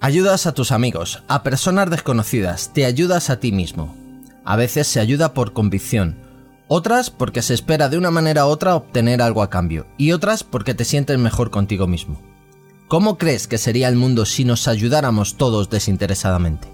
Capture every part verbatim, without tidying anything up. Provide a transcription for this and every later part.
Ayudas a tus amigos, a personas desconocidas, te ayudas a ti mismo. A veces se ayuda por convicción, otras porque se espera de una manera u otra obtener algo a cambio, y otras porque te sientes mejor contigo mismo. ¿Cómo crees que sería el mundo si nos ayudáramos todos desinteresadamente?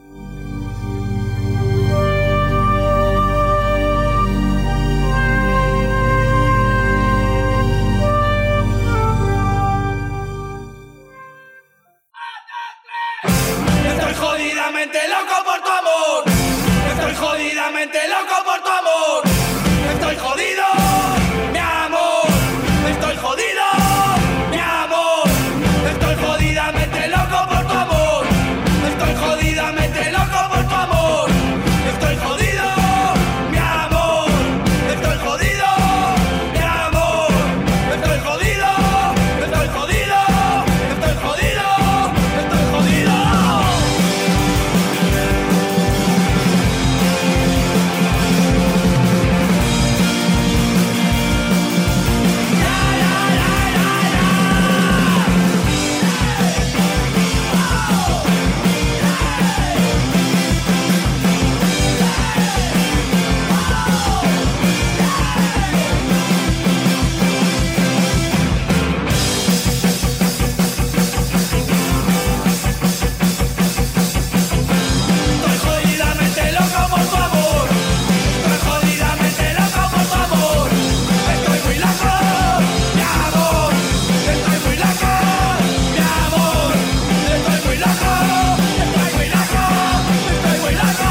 Estoy jodidamente loco por tu amor. Estoy jodidamente loco por tu amor. Estoy jodido, mi amor. Estoy jodido, mi amor. Estoy jodidamente loco por tu amor. Estoy jodidamente loco por tu amor. Estoy jodido, mi amor. Estoy jodido, mi amor. Estoy jodido, estoy jodido, estoy jodido, estoy jodido. Estoy jodidamente loco por tu amor. Estoy jodidamente loco por tu amor. Estoy muy loco, mi amor. Estoy muy loco, mi amor. Estoy muy loco, estoy muy loco, estoy muy loco.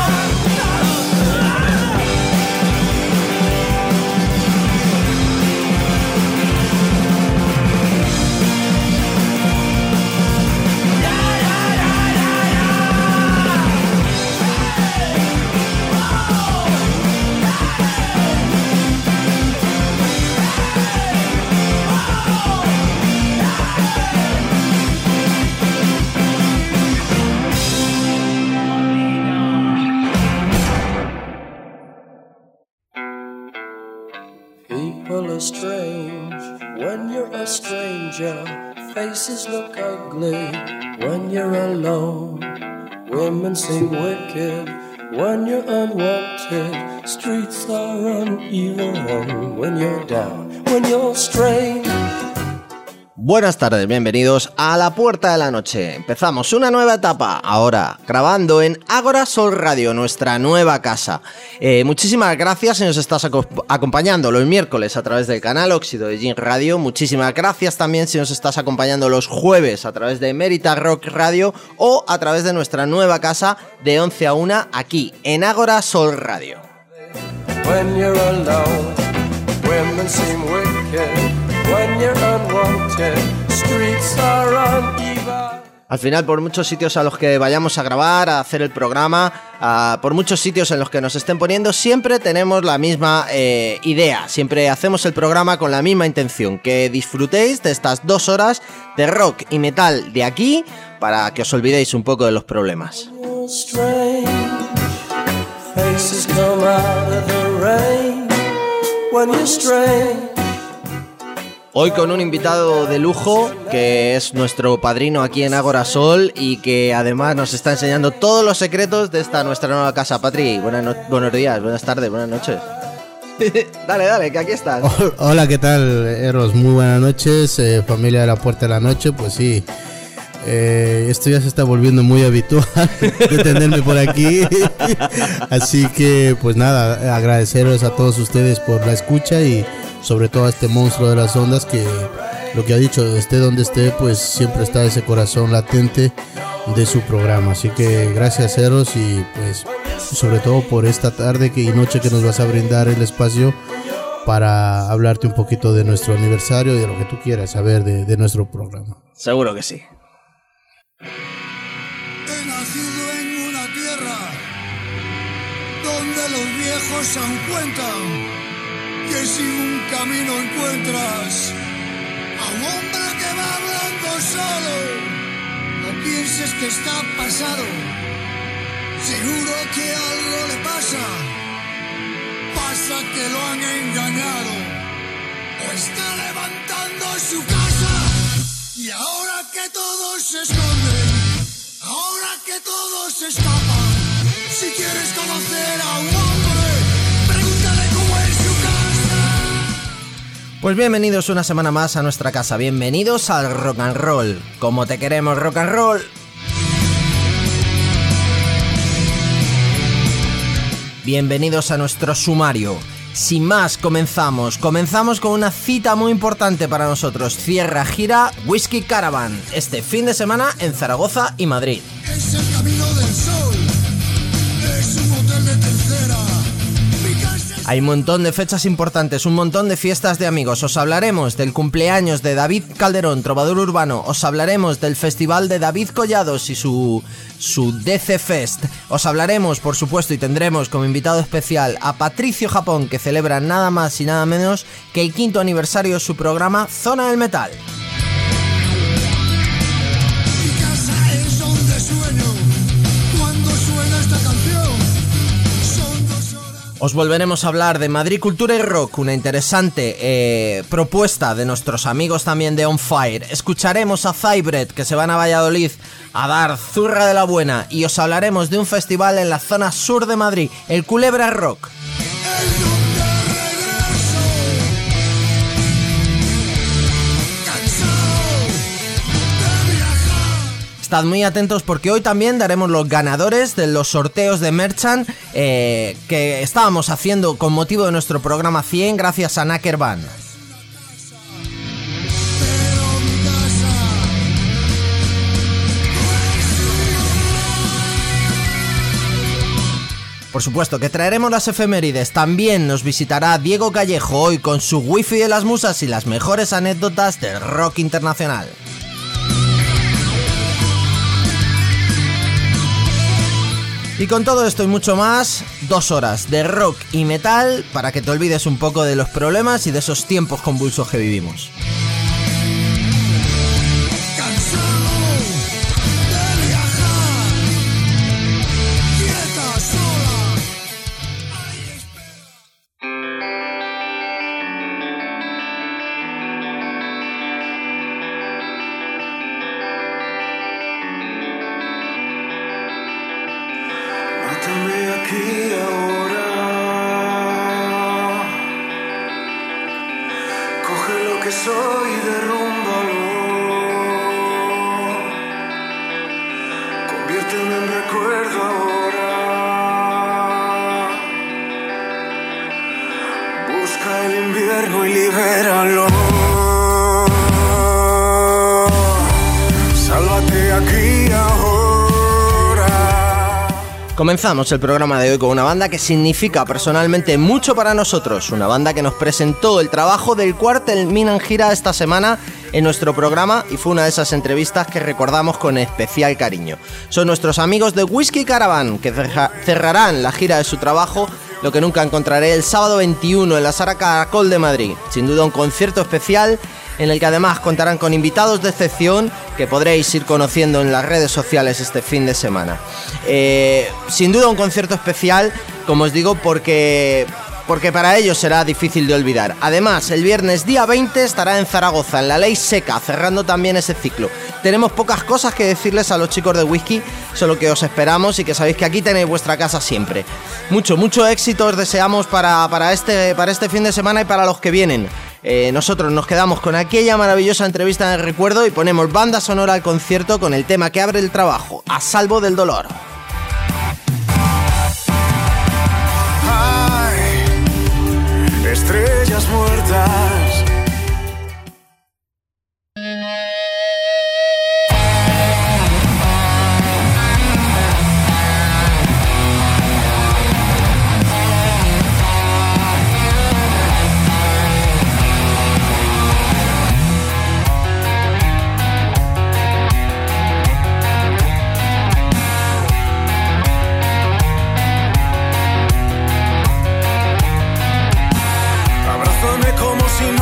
People are strange when you're a stranger. Faces look ugly when you're alone. Women seem wicked when you're unwanted. Streets are uneven when you're down. When you're strange. Buenas tardes, bienvenidos a La Puerta de la Noche. Empezamos una nueva etapa, ahora grabando en Ágora Sol Radio, nuestra nueva casa. Eh, muchísimas gracias si nos estás aco- acompañando los miércoles a través del canal Óxido de Yin Radio. Muchísimas gracias también si nos estás acompañando los jueves a través de Mérita Rock Radio o a través de nuestra nueva casa de once a una aquí en Ágora Sol Radio. When you're alone, women seem wicked. When you're unwanted, streets are uneven. Al final, por muchos sitios a los que vayamos a grabar, a hacer el programa, a, por muchos sitios en los que nos estén poniendo, siempre tenemos la misma eh, idea, siempre hacemos el programa con la misma intención, que disfrutéis de estas dos horas de rock y metal de aquí, para que os olvidéis un poco de los problemas. You're strange. Faces come out of the rain. When you're strange. Hoy con un invitado de lujo, que es nuestro padrino aquí en Ágora Sol y que además nos está enseñando todos los secretos de esta nuestra nueva casa. Patri, buenas no- buenos días, buenas tardes, buenas noches. Dale, dale, que aquí estás. Hola, ¿qué tal, Eros? Muy buenas noches, eh, familia de La Puerta de la Noche. Pues sí, eh, esto ya se está volviendo muy habitual de tenerme por aquí. Así que, pues nada, agradeceros a todos ustedes por la escucha y sobre todo a este monstruo de las ondas que, lo que ha dicho, esté donde esté, pues siempre está ese corazón latente de su programa. Así que gracias, Eros, y pues sobre todo por esta tarde que, y noche que nos vas a brindar el espacio para hablarte un poquito de nuestro aniversario y de lo que tú quieras saber de, de nuestro programa. Seguro que sí. He nacido en una tierra donde los viejos aún cuentan que si un camino encuentras a un hombre que va hablando solo, no pienses que está pasado, seguro que algo le pasa, pasa que lo han engañado, o está levantando su casa, y ahora que todos se esconden, todos se escapan. Si quieres conocer a un hombre, pregúntale cómo es su casa. Pues bienvenidos una semana más a nuestra casa, bienvenidos al rock and roll. Como te queremos, rock and roll. Bienvenidos a nuestro sumario. Sin más, comenzamos. Comenzamos con una cita muy importante para nosotros. Cierra gira Whisky Caravan, este fin de semana en Zaragoza y Madrid. Es el camino del sol, es un hotel de tercera. Hay un montón de fechas importantes, un montón de fiestas de amigos. Os hablaremos del cumpleaños de David Calderón, trovador urbano. Os hablaremos del festival de David Collados y su, su D C Fest. Os hablaremos, por supuesto, y tendremos como invitado especial a Patricio Japón, que celebra nada más y nada menos que el quinto aniversario de su programa Zona del Metal. Mi casa es donde sueño cuando suena esta canción. Os volveremos a hablar de Madrid Cultura y Rock, una interesante eh, propuesta de nuestros amigos también de On Fire. Escucharemos a Zybred, que se van a Valladolid a dar zurra de la buena, y os hablaremos de un festival en la zona sur de Madrid, el Culebra Rock. Estad muy atentos porque hoy también daremos los ganadores de los sorteos de Merchant eh, que estábamos haciendo con motivo de nuestro programa cien gracias a Nacker Band. Por supuesto que traeremos las efemérides. También nos visitará Diego Callejo hoy con su wifi de las musas y las mejores anécdotas del rock internacional. Y con todo esto y mucho más, dos horas de rock y metal para que te olvides un poco de los problemas y de esos tiempos convulsos que vivimos. Comenzamos el programa de hoy con una banda que significa personalmente mucho para nosotros, una banda que nos presentó el trabajo del Cuartel Minan Gira esta semana en nuestro programa y fue una de esas entrevistas que recordamos con especial cariño. Son nuestros amigos de Whisky Caravan, que cerrarán la gira de su trabajo Lo que nunca encontraré el sábado veintiuno en la Sala Caracol de Madrid. Sin duda un concierto especial en el que además contarán con invitados de excepción que podréis ir conociendo en las redes sociales este fin de semana. Eh, sin duda un concierto especial, como os digo, porque... porque para ellos será difícil de olvidar. Además, el viernes día veinte estará en Zaragoza, en la Ley Seca, cerrando también ese ciclo. Tenemos pocas cosas que decirles a los chicos de Whisky, solo que os esperamos y que sabéis que aquí tenéis vuestra casa siempre. Mucho, mucho éxito os deseamos para, para, este, para este fin de semana y para los que vienen. Eh, nosotros nos quedamos con aquella maravillosa entrevista de recuerdo y ponemos banda sonora al concierto con el tema que abre el trabajo, A Salvo del Dolor. Estrellas muertas. Como si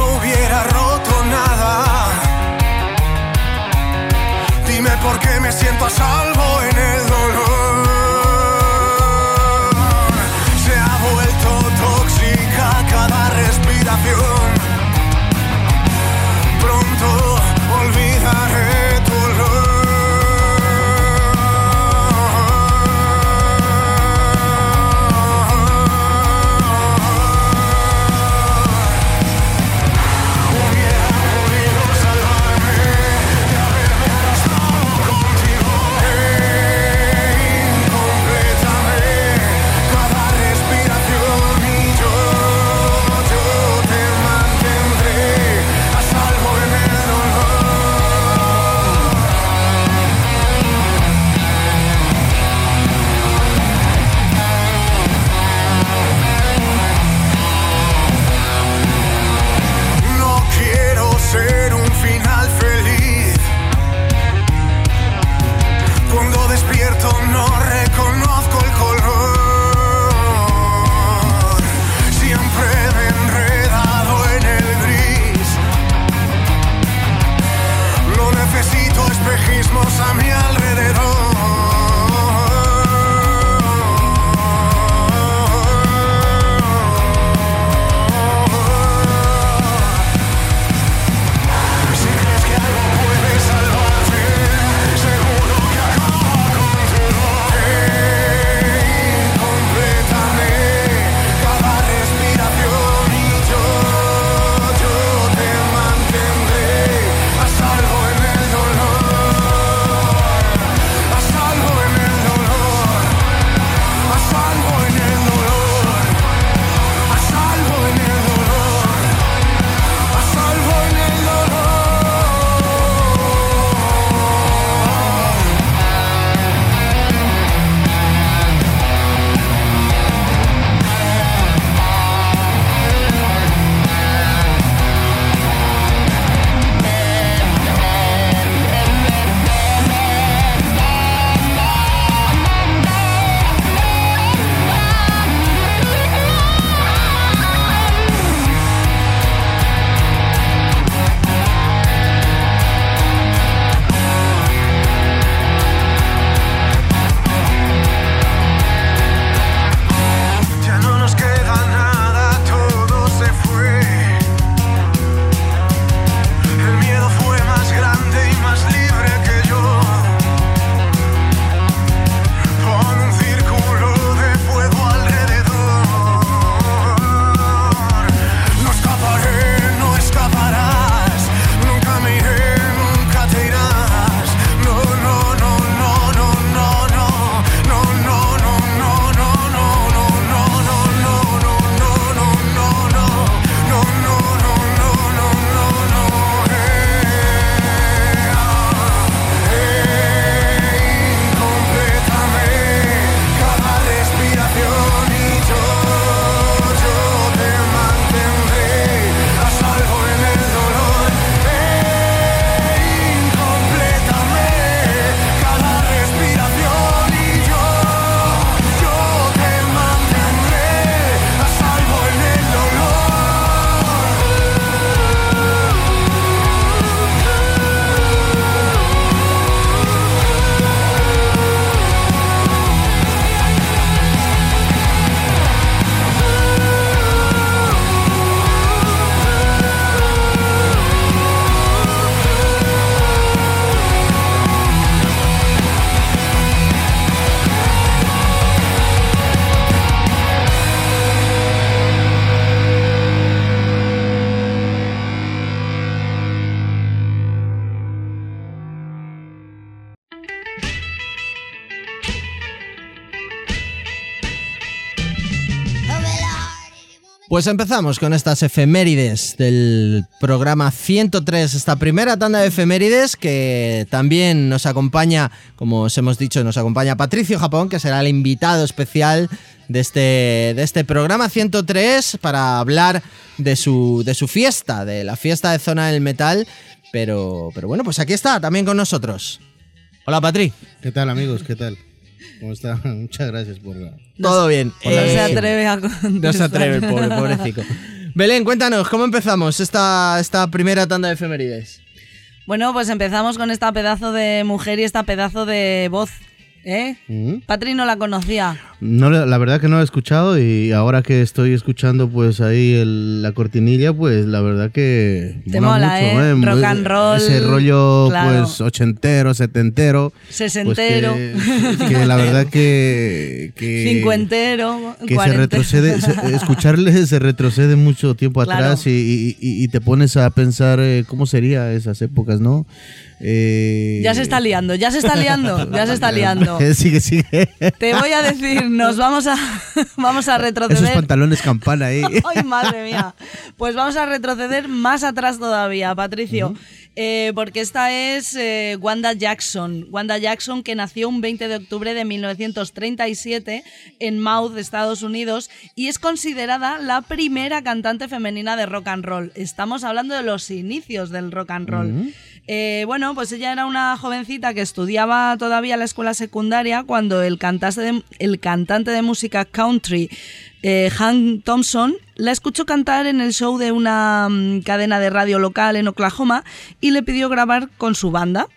Pues empezamos con estas efemérides del programa ciento tres, esta primera tanda de efemérides que también nos acompaña, como os hemos dicho, nos acompaña Patricio Japón, que será el invitado especial de este, de este programa ciento tres para hablar de su, de su fiesta, de la fiesta de Zona del Metal, pero, pero bueno, pues aquí está, también con nosotros. Hola, Patri. ¿Qué tal, amigos? ¿Qué tal? ¿Cómo está? Muchas gracias por la... Todo bien. No eh, se atreve a No se atreve el pobre, pobrecito. Belén, cuéntanos, ¿cómo empezamos esta, esta primera tanda de efemérides? Bueno, pues empezamos con esta pedazo de mujer y esta pedazo de voz, ¿eh? ¿Mm? Patri no la conocía. No, la verdad que no la he escuchado y ahora que estoy escuchando pues ahí el, la cortinilla, pues la verdad que... Te mola, mucho, ¿eh? ¿eh? Rock and roll. Ese rollo claro. Pues ochentero, setentero. Sesentero. Pues que, que la verdad que... que Cincuentero. Que cuarentero. se retrocede, se, escucharle se retrocede mucho tiempo claro. atrás y, y, y te pones a pensar eh, cómo serían esas épocas, ¿no? Eh... Ya se está liando, ya se está liando, ya se está liando. Sigue, sigue. Te voy a decir, nos vamos a vamos a retroceder. Esos pantalones campana ahí. Ay, madre mía. Pues vamos a retroceder más atrás todavía, Patricio. Uh-huh. Eh, porque esta es eh, Wanda Jackson. Wanda Jackson, que nació un veinte de octubre de mil novecientos treinta y siete en Mouth, Estados Unidos, y es considerada la primera cantante femenina de rock and roll. Estamos hablando de los inicios del rock and roll. Uh-huh. Eh, bueno, pues ella era una jovencita que estudiaba todavía la escuela secundaria cuando el cantante de, el cantante de música country, eh, Hank Thompson, la escuchó cantar en el show de una um, cadena de radio local en Oklahoma y le pidió grabar con su banda.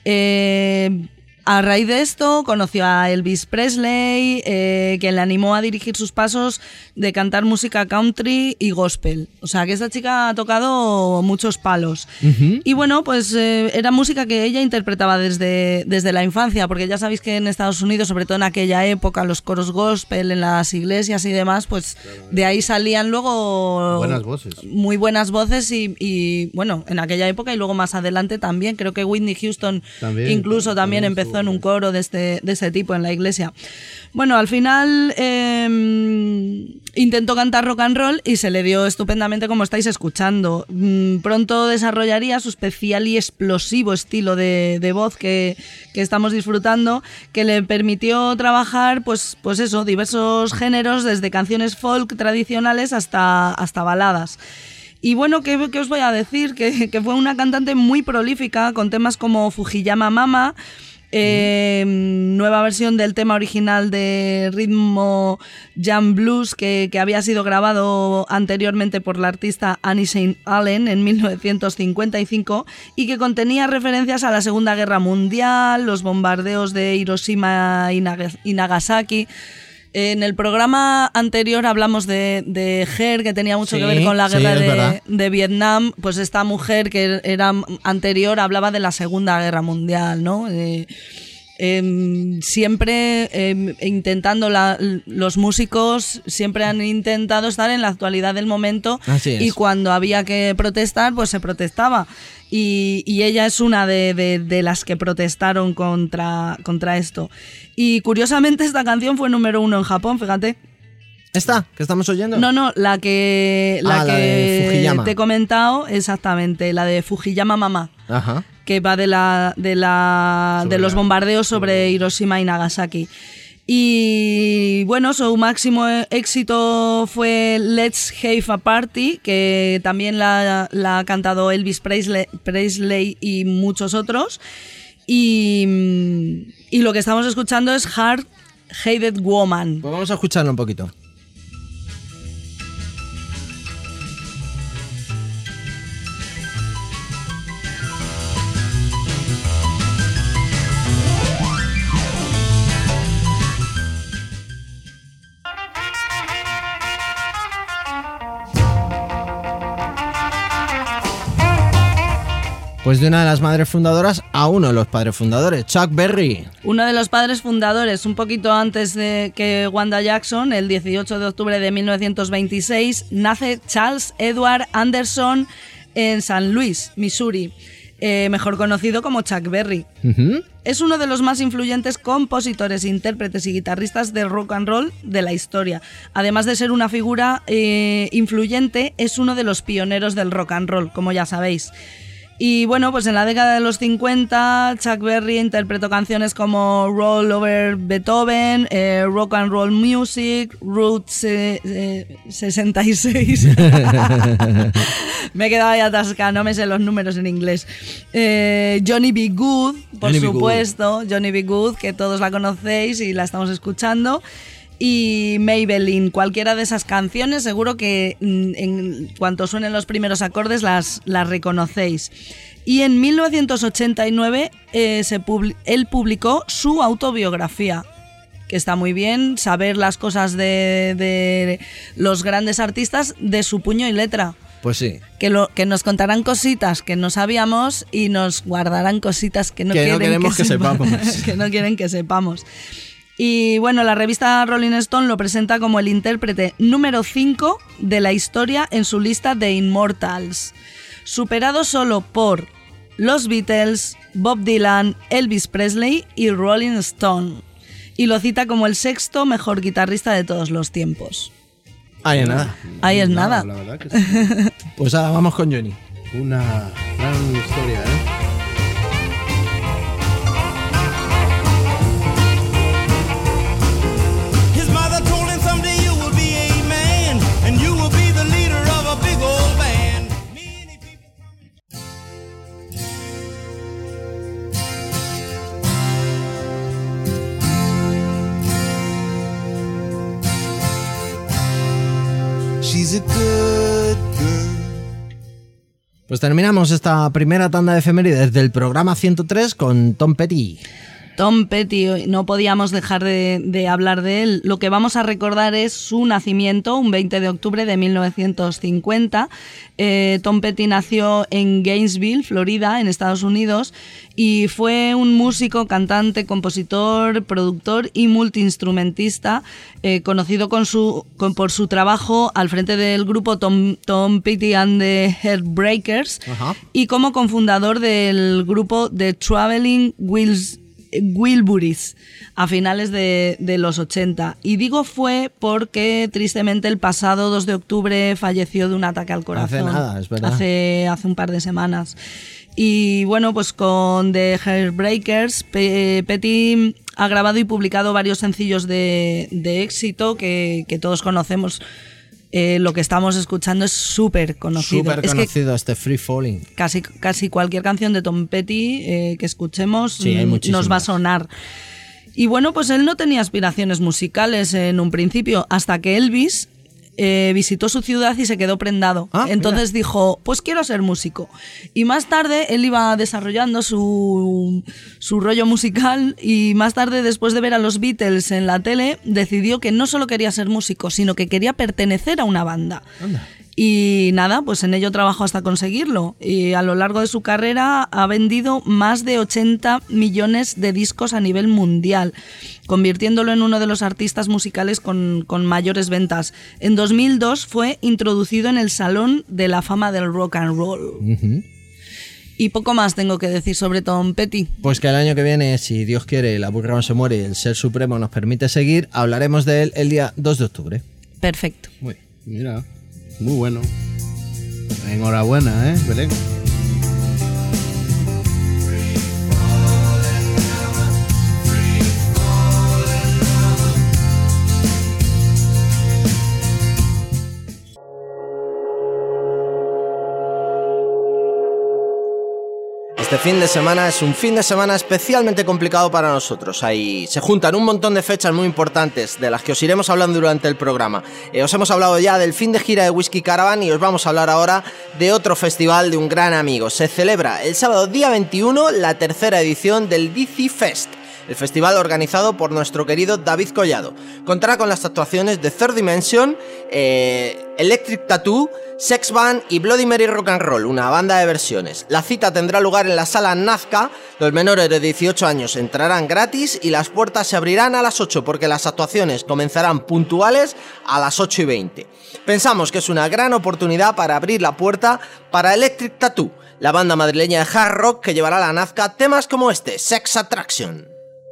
Eh, A raíz de esto conoció a Elvis Presley, eh, quien le animó a dirigir sus pasos de cantar música country y gospel. O sea, que esta chica ha tocado muchos palos. Uh-huh. Y bueno, pues eh, era música que ella interpretaba desde, desde la infancia, porque ya sabéis que en Estados Unidos, sobre todo en aquella época, los coros gospel en las iglesias y demás, pues de ahí salían luego... Buenas voces. Muy buenas voces y, y bueno, en aquella época y luego más adelante también. Creo que Whitney Houston también, incluso también, también empezó en un coro de este, de este tipo en la iglesia. Bueno, al final eh, intentó cantar rock and roll y se le dio estupendamente, como estáis escuchando. Mm, pronto desarrollaría su especial y explosivo estilo de, de voz que, que estamos disfrutando, que le permitió trabajar, pues, pues eso, diversos géneros, desde canciones folk tradicionales hasta, hasta baladas. Y bueno, ¿qué, qué os voy a decir? Que, que fue una cantante muy prolífica, con temas como Fujiyama Mama, Eh, nueva versión del tema original de ritmo jam blues que, que había sido grabado anteriormente por la artista Annie Saint Allen en mil novecientos cincuenta y cinco y que contenía referencias a la Segunda Guerra Mundial, los bombardeos de Hiroshima y Nagasaki. En el programa anterior hablamos de, de Her, que tenía mucho sí, que ver con la guerra sí, de, de Vietnam. Pues esta mujer que era anterior hablaba de la Segunda Guerra Mundial, ¿no? Eh, eh, siempre eh, intentando, la, los músicos siempre han intentado estar en la actualidad del momento. Así es. Y cuando había que protestar, pues se protestaba. Y, y ella es una de, de, de las que protestaron contra, contra esto. Y curiosamente esta canción fue número uno en Japón, fíjate. ¿Esta que estamos oyendo? No, no, la que, la ah, que la de Fujiyama. Te he comentado, exactamente, la de Fujiyama Mama. Ajá. Que va de, la, de, la, de los bombardeos sobre Hiroshima y Nagasaki. Y bueno, su máximo éxito fue Let's Have a Party, que también la, la ha cantado Elvis Presley, Presley y muchos otros. Y, y lo que estamos escuchando es Hard Headed Woman. Pues vamos a escucharlo un poquito. Pues de una de las madres fundadoras a uno de los padres fundadores, Chuck Berry. Uno de los padres fundadores, un poquito antes de que Wanda Jackson, el dieciocho de octubre de mil novecientos veintiséis, nace Charles Edward Anderson en San Luis, Missouri. eh, mejor conocido como Chuck Berry. Uh-huh. Es uno de los más influyentes compositores, intérpretes y guitarristas de rock and roll de la historia. Además de ser una figura eh, influyente, es uno de los pioneros del rock and roll, como ya sabéis. Y bueno, pues en la década de los cincuenta, Chuck Berry interpretó canciones como Roll Over Beethoven, eh, Rock and Roll Music, Route se, eh, sesenta y seis. Me he quedado ahí atascada, no me sé los números en inglés. Eh, Johnny B. Good, por Johnny B. supuesto, Good. Johnny B. Good, que todos la conocéis y la estamos escuchando. Y Maybelline, cualquiera de esas canciones, seguro que en cuanto suenen los primeros acordes las, las reconocéis. Y en mil novecientos ochenta y nueve eh, se publi- él publicó su autobiografía, que está muy bien saber las cosas de, de los grandes artistas de su puño y letra. Pues sí. Que, lo, que nos contarán cositas que no sabíamos y nos guardarán cositas que no, que quieren no queremos que, que sepamos. que no quieren que sepamos. Y bueno, la revista Rolling Stone lo presenta como el intérprete número cinco de la historia en su lista de Immortals, superado solo por los Beatles, Bob Dylan, Elvis Presley y Rolling Stone. Y lo cita como el sexto mejor guitarrista de todos los tiempos. Ahí es nada. Ahí es nada. La verdad que sí. Pues ahora vamos con Johnny. Una gran historia, ¿eh? Pues terminamos esta primera tanda de efemérides del programa ciento tres con Tom Petty. Tom Petty, no podíamos dejar de, de hablar de él. Lo que vamos a recordar es su nacimiento, un veinte de octubre de mil novecientos cincuenta. Eh, Tom Petty nació en Gainesville, Florida, en Estados Unidos, y fue un músico, cantante, compositor, productor y multiinstrumentista, eh, conocido con su, con, por su trabajo al frente del grupo Tom, Tom Petty and the Heartbreakers. Ajá. Y como cofundador del grupo The Traveling Wills Wilburys a finales de, de los ochenta. Y digo fue porque tristemente el pasado dos de octubre falleció de un ataque al corazón. Hace nada, es verdad. Hace, hace un par de semanas. Y bueno, pues con The Heartbreakers, Pe- Petty ha grabado y publicado varios sencillos de, de éxito que, que todos conocemos. Eh, lo que estamos escuchando es súper conocido. Súper es conocido, este Free Falling. Casi, casi cualquier canción de Tom Petty eh, que escuchemos sí, hay nos va a sonar. Y bueno, pues él no tenía aspiraciones musicales en un principio, hasta que Elvis eh, visitó su ciudad y se quedó prendado. Ah, Entonces mira. dijo, pues quiero ser músico. Y más tarde él iba desarrollando su, su rollo musical, y más tarde, después de ver a los Beatles en la tele, decidió que no solo quería ser músico, sino que quería pertenecer a una banda. Anda. Y nada, pues en ello trabajó hasta conseguirlo. Y a lo largo de su carrera ha vendido más de ochenta millones de discos a nivel mundial, convirtiéndolo en uno de los artistas musicales con, con mayores ventas. En dos mil dos fue introducido en el Salón de la Fama del Rock and Roll. Uh-huh. Y poco más tengo que decir sobre Tom Petty. Pues que el año que viene, si Dios quiere, la burra no se muere y el Ser Supremo nos permite seguir, hablaremos de él el día dos de octubre. Perfecto. Uy, mira... Muy bueno. Enhorabuena, ¿eh, Belén? Este fin de semana es un fin de semana especialmente complicado para nosotros. Ahí se juntan un montón de fechas muy importantes, de las que os iremos hablando durante el programa. Eh, os hemos hablado ya del fin de gira de Whisky Caravan y os vamos a hablar ahora de otro festival de un gran amigo. Se celebra el sábado día veintiuno la tercera edición del D C Fest, el festival organizado por nuestro querido David Collado. Contará con las actuaciones de Third Dimension, eh, Electric Tattoo, Sex Band y Bloody Mary Rock and Roll, una banda de versiones. La cita tendrá lugar en la sala Nazca. Los menores de dieciocho años entrarán gratis y las puertas se abrirán a las ocho, porque las actuaciones comenzarán puntuales a las ocho y veinte. Pensamos que es una gran oportunidad para abrir la puerta para Electric Tattoo. la banda madrileña de hard rock que llevará a la Nazca temas como este, Sex Attraction.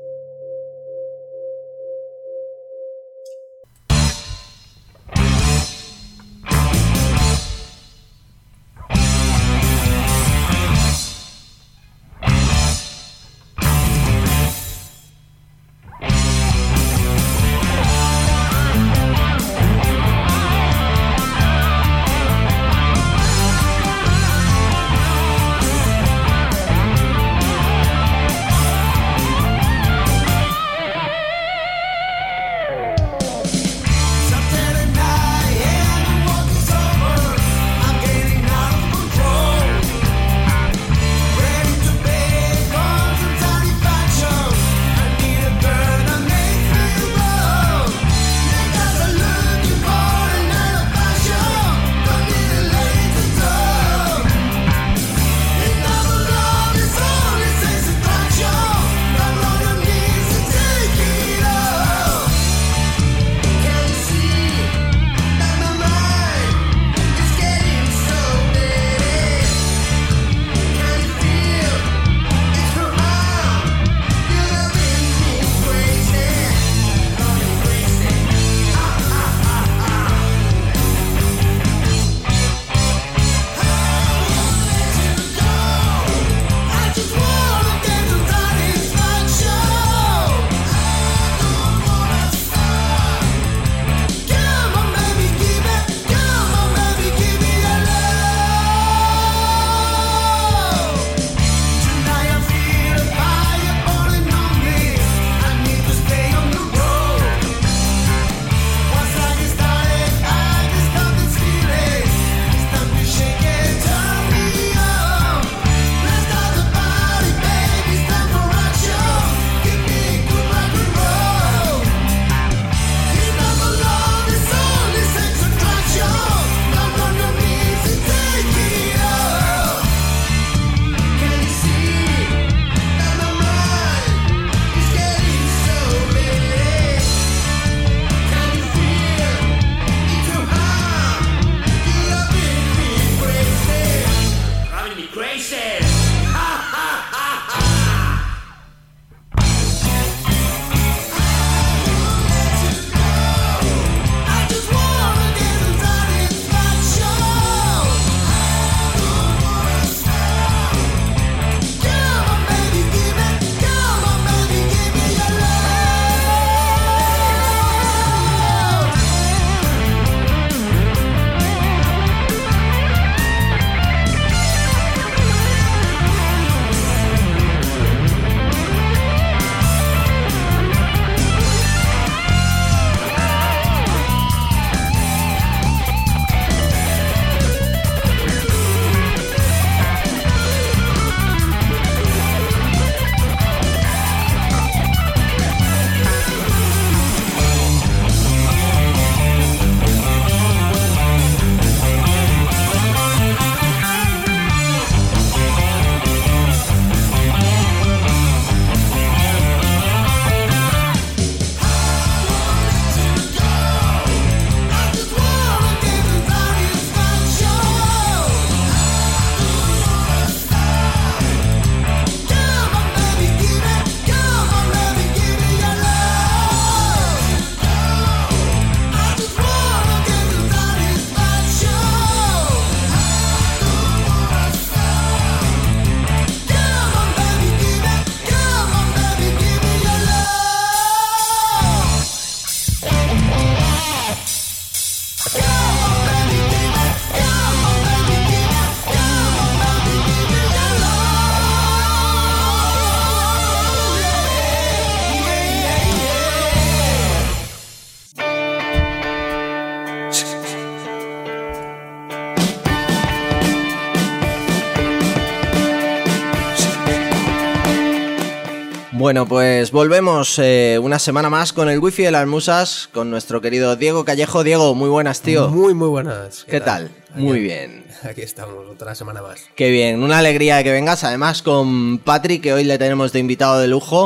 Bueno, pues volvemos eh, una semana más con el wifi de las musas, con nuestro querido Diego Callejo. Diego, muy buenas, tío. Muy, muy buenas. ¿Qué, ¿Qué tal? tal? Aquí, muy bien. Aquí estamos, otra semana más. Qué bien, una alegría de que vengas, además con Patrick, que hoy le tenemos de invitado de lujo.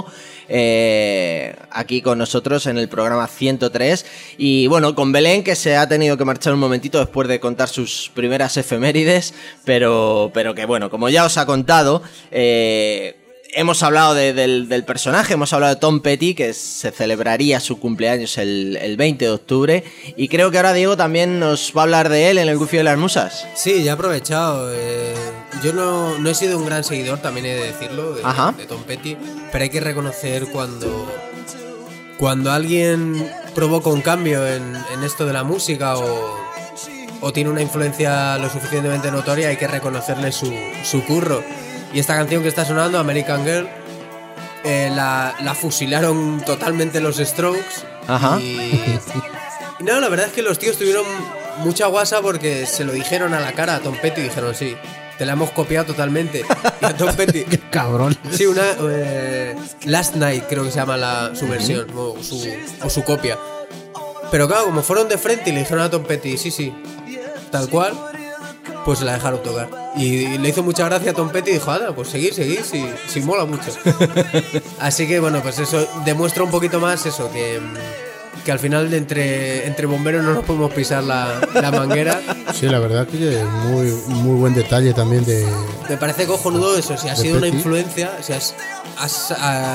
eh, aquí con nosotros en el programa ciento tres. Y bueno, con Belén, que se ha tenido que marchar un momentito después de contar sus primeras efemérides, pero, pero que bueno, como ya os ha contado, eh, hemos hablado de, del, del personaje, hemos hablado de Tom Petty, que se celebraría su cumpleaños el, el veinte de octubre, y creo que ahora Diego también nos va a hablar de él en el Wifi de las Musas. Sí, ya he aprovechado. Eh, yo no, no he sido un gran seguidor, también he de decirlo, de, de Tom Petty, pero hay que reconocer cuando, cuando alguien provoca un cambio en, en esto de la música o, o tiene una influencia lo suficientemente notoria, hay que reconocerle su, su curro. Y esta canción que está sonando, American Girl, eh, la, la fusilaron totalmente los Strokes. Ajá. Y, y nada, la verdad es que los tíos tuvieron mucha guasa porque se lo dijeron a la cara a Tom Petty y dijeron, sí, te la hemos copiado totalmente. Y a Tom Petty... ¡Qué cabrón! Sí, una... Eh, Last Night creo que se llama la, su versión, o su, o su copia. Pero claro, como fueron de frente y le dijeron a Tom Petty, sí, sí, tal cual... pues se la dejaron tocar. Y le hizo mucha gracia a Tom Petty y dijo, anda, pues seguir, seguir, si, si mola mucho. Así que bueno, pues eso demuestra un poquito más eso, que, que al final de entre, entre bomberos no nos podemos pisar la, la manguera. Sí, la verdad que es muy, muy buen detalle también de... Me parece cojonudo eso, si ha sido Petty. una influencia, si has, has,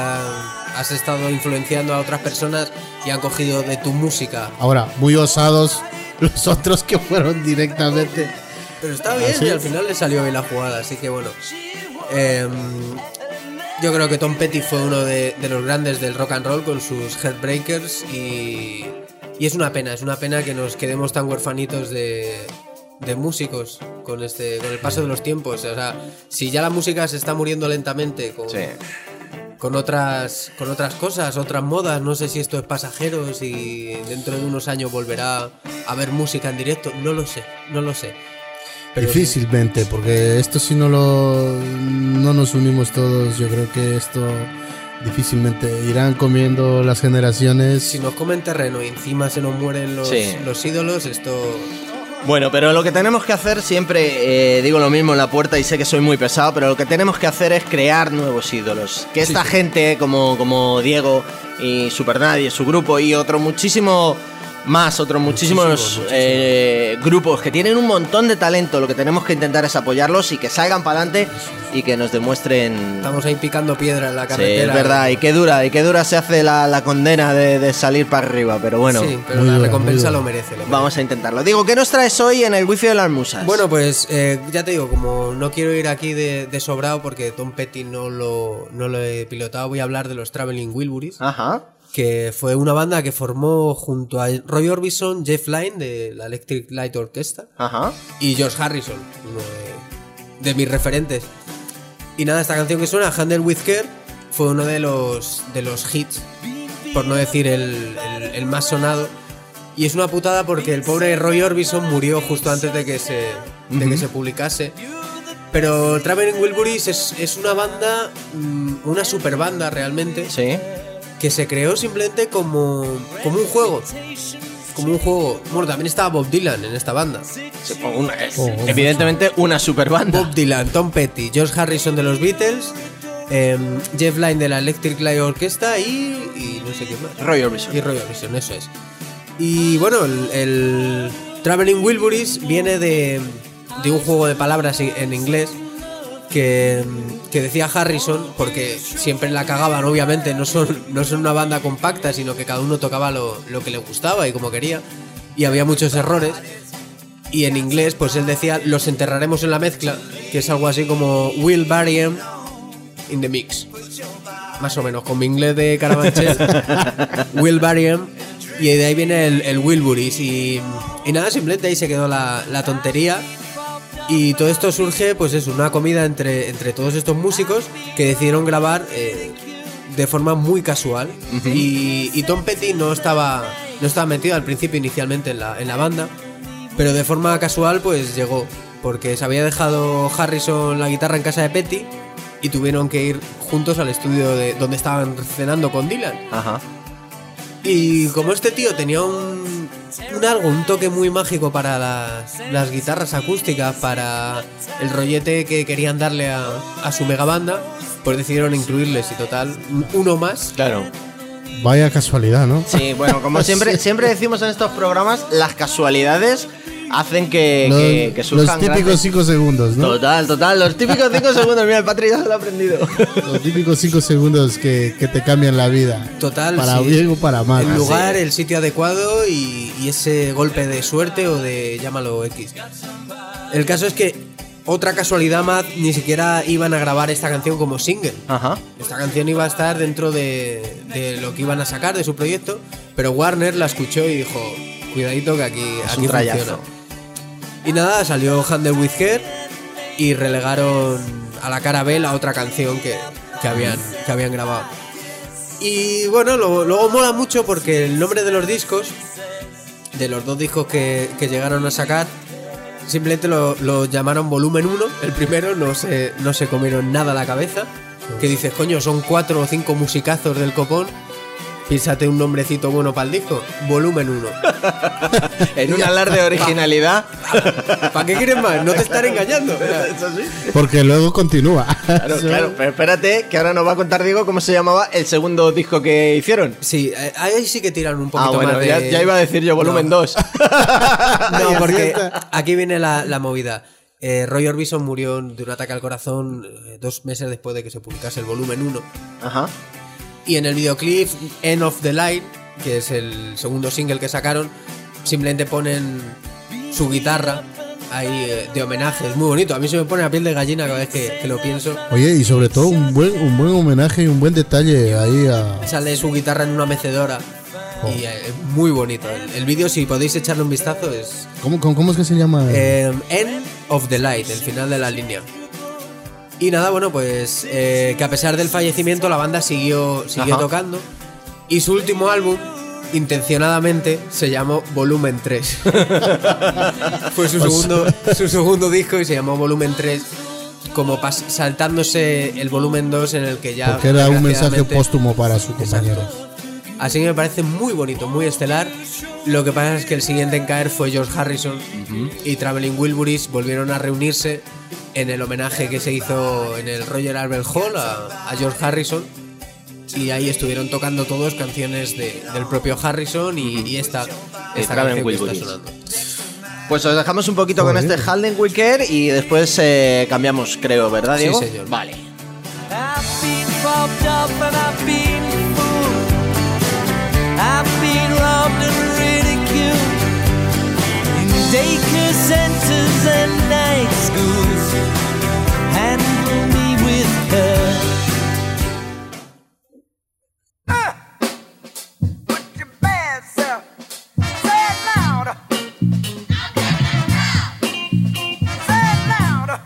a, has estado influenciando a otras personas y han cogido de tu música. Ahora, muy osados los otros que fueron directamente... Pero está bien, ¿sí? Y al final le salió bien la jugada, así que bueno. Eh, yo creo que Tom Petty fue uno de, de los grandes del rock and roll con sus Heartbreakers y, y es una pena, es una pena que nos quedemos tan huerfanitos de, de músicos con este con el paso de los tiempos. O sea, si ya la música se está muriendo lentamente con, Sí. con otras con otras cosas, otras modas, no sé si esto es pasajero, si dentro de unos años volverá a haber música en directo, no lo sé, no lo sé. Pero difícilmente, porque esto si no lo no nos unimos todos, yo creo que esto difícilmente irán comiendo las generaciones. si nos comen terreno y encima se nos mueren los, Sí. los ídolos, esto... Bueno, pero lo que tenemos que hacer siempre, eh, digo lo mismo en la puerta y sé que soy muy pesado, pero lo que tenemos que hacer es crear nuevos ídolos. Que esta sí. gente como, como Diego y Supernadie, su grupo y otro muchísimo más, otros muchísimos Muchísimo, eh, grupos que tienen un montón de talento, lo que tenemos que intentar es apoyarlos y que salgan para adelante y que nos demuestren... Estamos ahí picando piedra en la Sí, carretera. es verdad, y qué dura, y qué dura se hace la, la condena de, de salir para arriba, pero bueno, Sí, pero muy la dura, recompensa muy lo dura. merece, lo merece. vamos a intentarlo. Digo, ¿qué nos traes hoy en el Wifi de las Musas? Bueno, pues eh, ya te digo, como no quiero ir aquí de, de sobrado porque Tom Petty no lo, no lo he pilotado, voy a hablar de los Traveling Wilburys, Ajá. que fue una banda que formó junto a Roy Orbison, Jeff Lynne de la Electric Light Orchestra Ajá. y George Harrison, uno de, de mis referentes. Y nada, esta canción que suena, Handle With Care, fue uno de los, de los hits, por no decir el, el, el más sonado. Y es una putada porque el pobre Roy Orbison murió justo antes de que se, de que se publicase. Pero Traveling Wilburys es, es una banda, mm, una super banda realmente, Sí. que se creó simplemente como, como un juego. Como un juego. Bueno, también estaba Bob Dylan en esta banda. Sí, una- eh, Oh, evidentemente una super banda. Bob Dylan, Tom Petty, George Harrison de los Beatles, eh, Jeff Lynne de la Electric Light Orchestra y, y no sé qué más. Roy Orbison. Y Roy Orbison, eso es. Y bueno, el, el Traveling Wilburys viene de, de un juego de palabras en inglés que, que decía Harrison, porque siempre la cagaban, obviamente, no son, no son una banda compacta, sino que cada uno tocaba lo, lo que le gustaba y como quería, y había muchos errores. Y en inglés, pues él decía, los enterraremos en la mezcla, que es algo así como We'll bury 'em in the mix. Más o menos, con mi inglés de Carabanchel. We'll bury 'em. Y de ahí viene el, el Wilburys. Y, y nada, simplemente ahí se quedó la, la tontería. Y todo esto surge, pues es una comida entre, entre todos estos músicos que decidieron grabar eh, de forma muy casual. Uh-huh. y, y Tom Petty no estaba, no estaba metido al principio inicialmente en la, en la banda, pero de forma casual pues llegó, porque se había dejado Harrison la guitarra en casa de Petty y tuvieron que ir juntos al estudio de donde estaban cenando con Dylan. Ajá. Y como este tío tenía un, un algo, un toque muy mágico para las, las guitarras acústicas, para el rollete que querían darle a, a su megabanda, pues decidieron incluirles y total, uno más. Claro. Vaya casualidad, ¿no? Sí, bueno, como siempre, sí. siempre decimos en estos programas, las casualidades hacen que, los, que, que surjan los típicos cinco segundos, ¿no? Total, total, los típicos cinco segundos. Mira, el Patri ya se lo ha aprendido. Los típicos cinco segundos que, que te cambian la vida. Total, para sí. bien o para mal. El lugar, sí. el sitio adecuado y, y ese golpe de suerte o de llámalo X. El caso es que otra casualidad más, ni siquiera iban a grabar esta canción como single. Ajá. Esta canción iba a estar dentro de, de lo que iban a sacar de su proyecto, pero Warner la escuchó y dijo, cuidadito que aquí, es aquí un trayazo. funciona. Y nada, salió Handle With Care y relegaron a la cara B la otra canción que, que, habían, que habían grabado. Y bueno, luego, luego mola mucho porque el nombre de los discos, de los dos discos que, que llegaron a sacar, simplemente lo, lo llamaron Volumen uno. El primero no se, no se comieron nada a la cabeza. Que dices, coño, son cuatro o cinco musicazos del copón. Piénsate un nombrecito bueno para el disco. Volumen uno. En un alarde de originalidad. ¿Para qué quieres más? No te estaré engañando. Eso sí. Porque luego continúa. Claro, claro, pero espérate, que ahora nos va a contar Diego cómo se llamaba el segundo disco que hicieron. Sí, ahí sí que tiran un poquito ah, bueno, más de... ya, ya iba a decir yo volumen no. dos. No, porque aquí viene la, la movida. Eh, Roy Orbison murió de un ataque al corazón eh, dos meses después de que se publicase el volumen uno. Ajá. Y en el videoclip End of the Line, que es el segundo single que sacaron, simplemente ponen su guitarra ahí eh, de homenaje. Es muy bonito. A mí se me pone la piel de gallina cada vez que, que lo pienso. Oye, y sobre todo un buen, un buen homenaje y un buen detalle ahí a... Sale su guitarra en una mecedora. Oh. Y eh, es muy bonito. El, el vídeo, si podéis echarle un vistazo, es... ¿Cómo, cómo, cómo es que se llama? Eh, End of the Light, el final de la línea. Y nada, bueno, pues eh, que a pesar del fallecimiento la banda siguió, siguió tocando. Y su último álbum, intencionadamente, se llamó Volumen tres. Fue su segundo, su segundo disco y se llamó Volumen tres, como pas- saltándose el Volumen dos en el que ya... Porque era un mensaje póstumo para sus compañeros. Así que me parece muy bonito, muy estelar. Lo que pasa es que el siguiente en caer fue George Harrison. Uh-huh. Y Traveling Wilburys volvieron a reunirse en el homenaje que se hizo en el Royal Albert Hall a, a George Harrison. Y ahí estuvieron tocando todos canciones de, del propio Harrison y, y esta, esta canción que está sonando. Pues os dejamos un poquito con este Handle With Care y después eh, cambiamos, creo, ¿verdad, Diego? Sí, señor. Vale. I've been robbed and ridiculed in daycare centers and night schools. Handle me with care. Ah! Put your bad self. Say it louder. Say it louder.